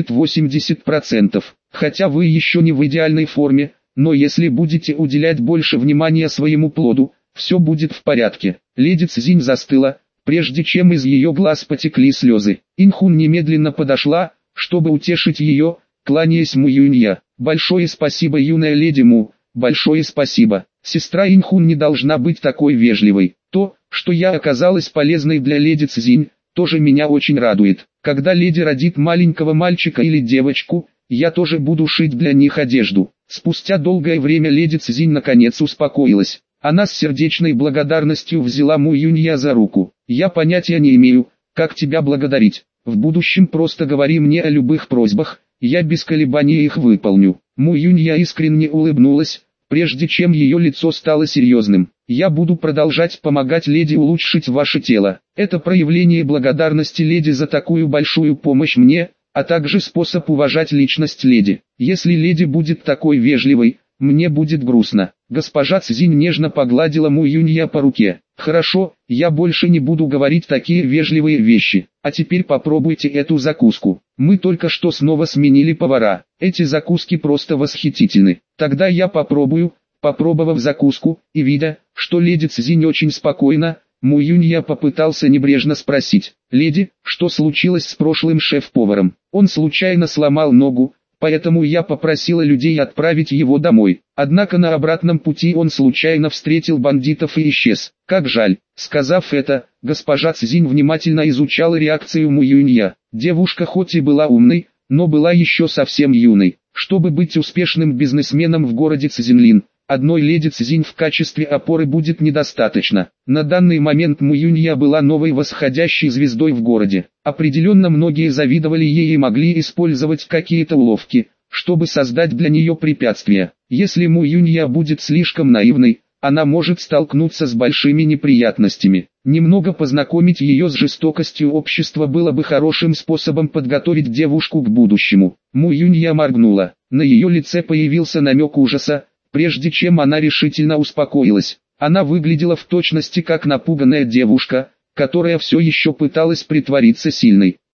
70-80%. Хотя вы еще не в идеальной форме, но если будете уделять больше внимания своему плоду, все будет в порядке». Леди Цзинь застыла, прежде чем из ее глаз потекли слезы. Инхун немедленно подошла, чтобы утешить ее, кланяясь Му Юнья. «Большое спасибо, юная леди Му, большое спасибо. Сестра Инхун не должна быть такой вежливой. То, что я оказалась полезной для леди Цзинь, тоже меня очень радует. Когда леди родит маленького мальчика или девочку, я тоже буду шить для них одежду». Спустя долгое время леди Цзинь наконец успокоилась. Она с сердечной благодарностью взяла Му Юнья за руку. «Я понятия не имею, как тебя благодарить. В будущем просто говори мне о любых просьбах, я без колебаний их выполню». Му Юнья искренне улыбнулась, прежде чем ее лицо стало серьезным. «Я буду продолжать помогать леди улучшить ваше тело. Это проявление благодарности леди за такую большую помощь мне, а также способ уважать личность леди. Если леди будет такой вежливой, мне будет грустно». Госпожа Цзинь нежно погладила Му Юнья по руке. «Хорошо, я больше не буду говорить такие вежливые вещи. А теперь попробуйте эту закуску. Мы только что снова сменили повара. Эти закуски просто восхитительны. Тогда я попробую». Попробовав закуску, и видя, что леди Цзинь очень спокойна, Му Юнья попытался небрежно спросить: «Леди, что случилось с прошлым шеф-поваром? Он случайно сломал ногу, поэтому я попросила людей отправить его домой. Однако на обратном пути он случайно встретил бандитов и исчез. Как жаль». Сказав это, госпожа Цзинь внимательно изучала реакцию Му Юнья. Девушка хоть и была умной, но была еще совсем юной. Чтобы быть успешным бизнесменом в городе Цзинлин, одной леди Цзинь в качестве опоры будет недостаточно. На данный момент Му Юнья была новой восходящей звездой в городе. Определенно многие завидовали ей и могли использовать какие-то уловки, чтобы создать для нее препятствия. Если Му Юнья будет слишком наивной, она может столкнуться с большими неприятностями. Немного познакомить ее с жестокостью общества было бы хорошим способом подготовить девушку к будущему. Му Юнья моргнула. На ее лице появился намек ужаса, прежде чем она решительно успокоилась. Она выглядела в точности как напуганная девушка, которая все еще пыталась притвориться сильной.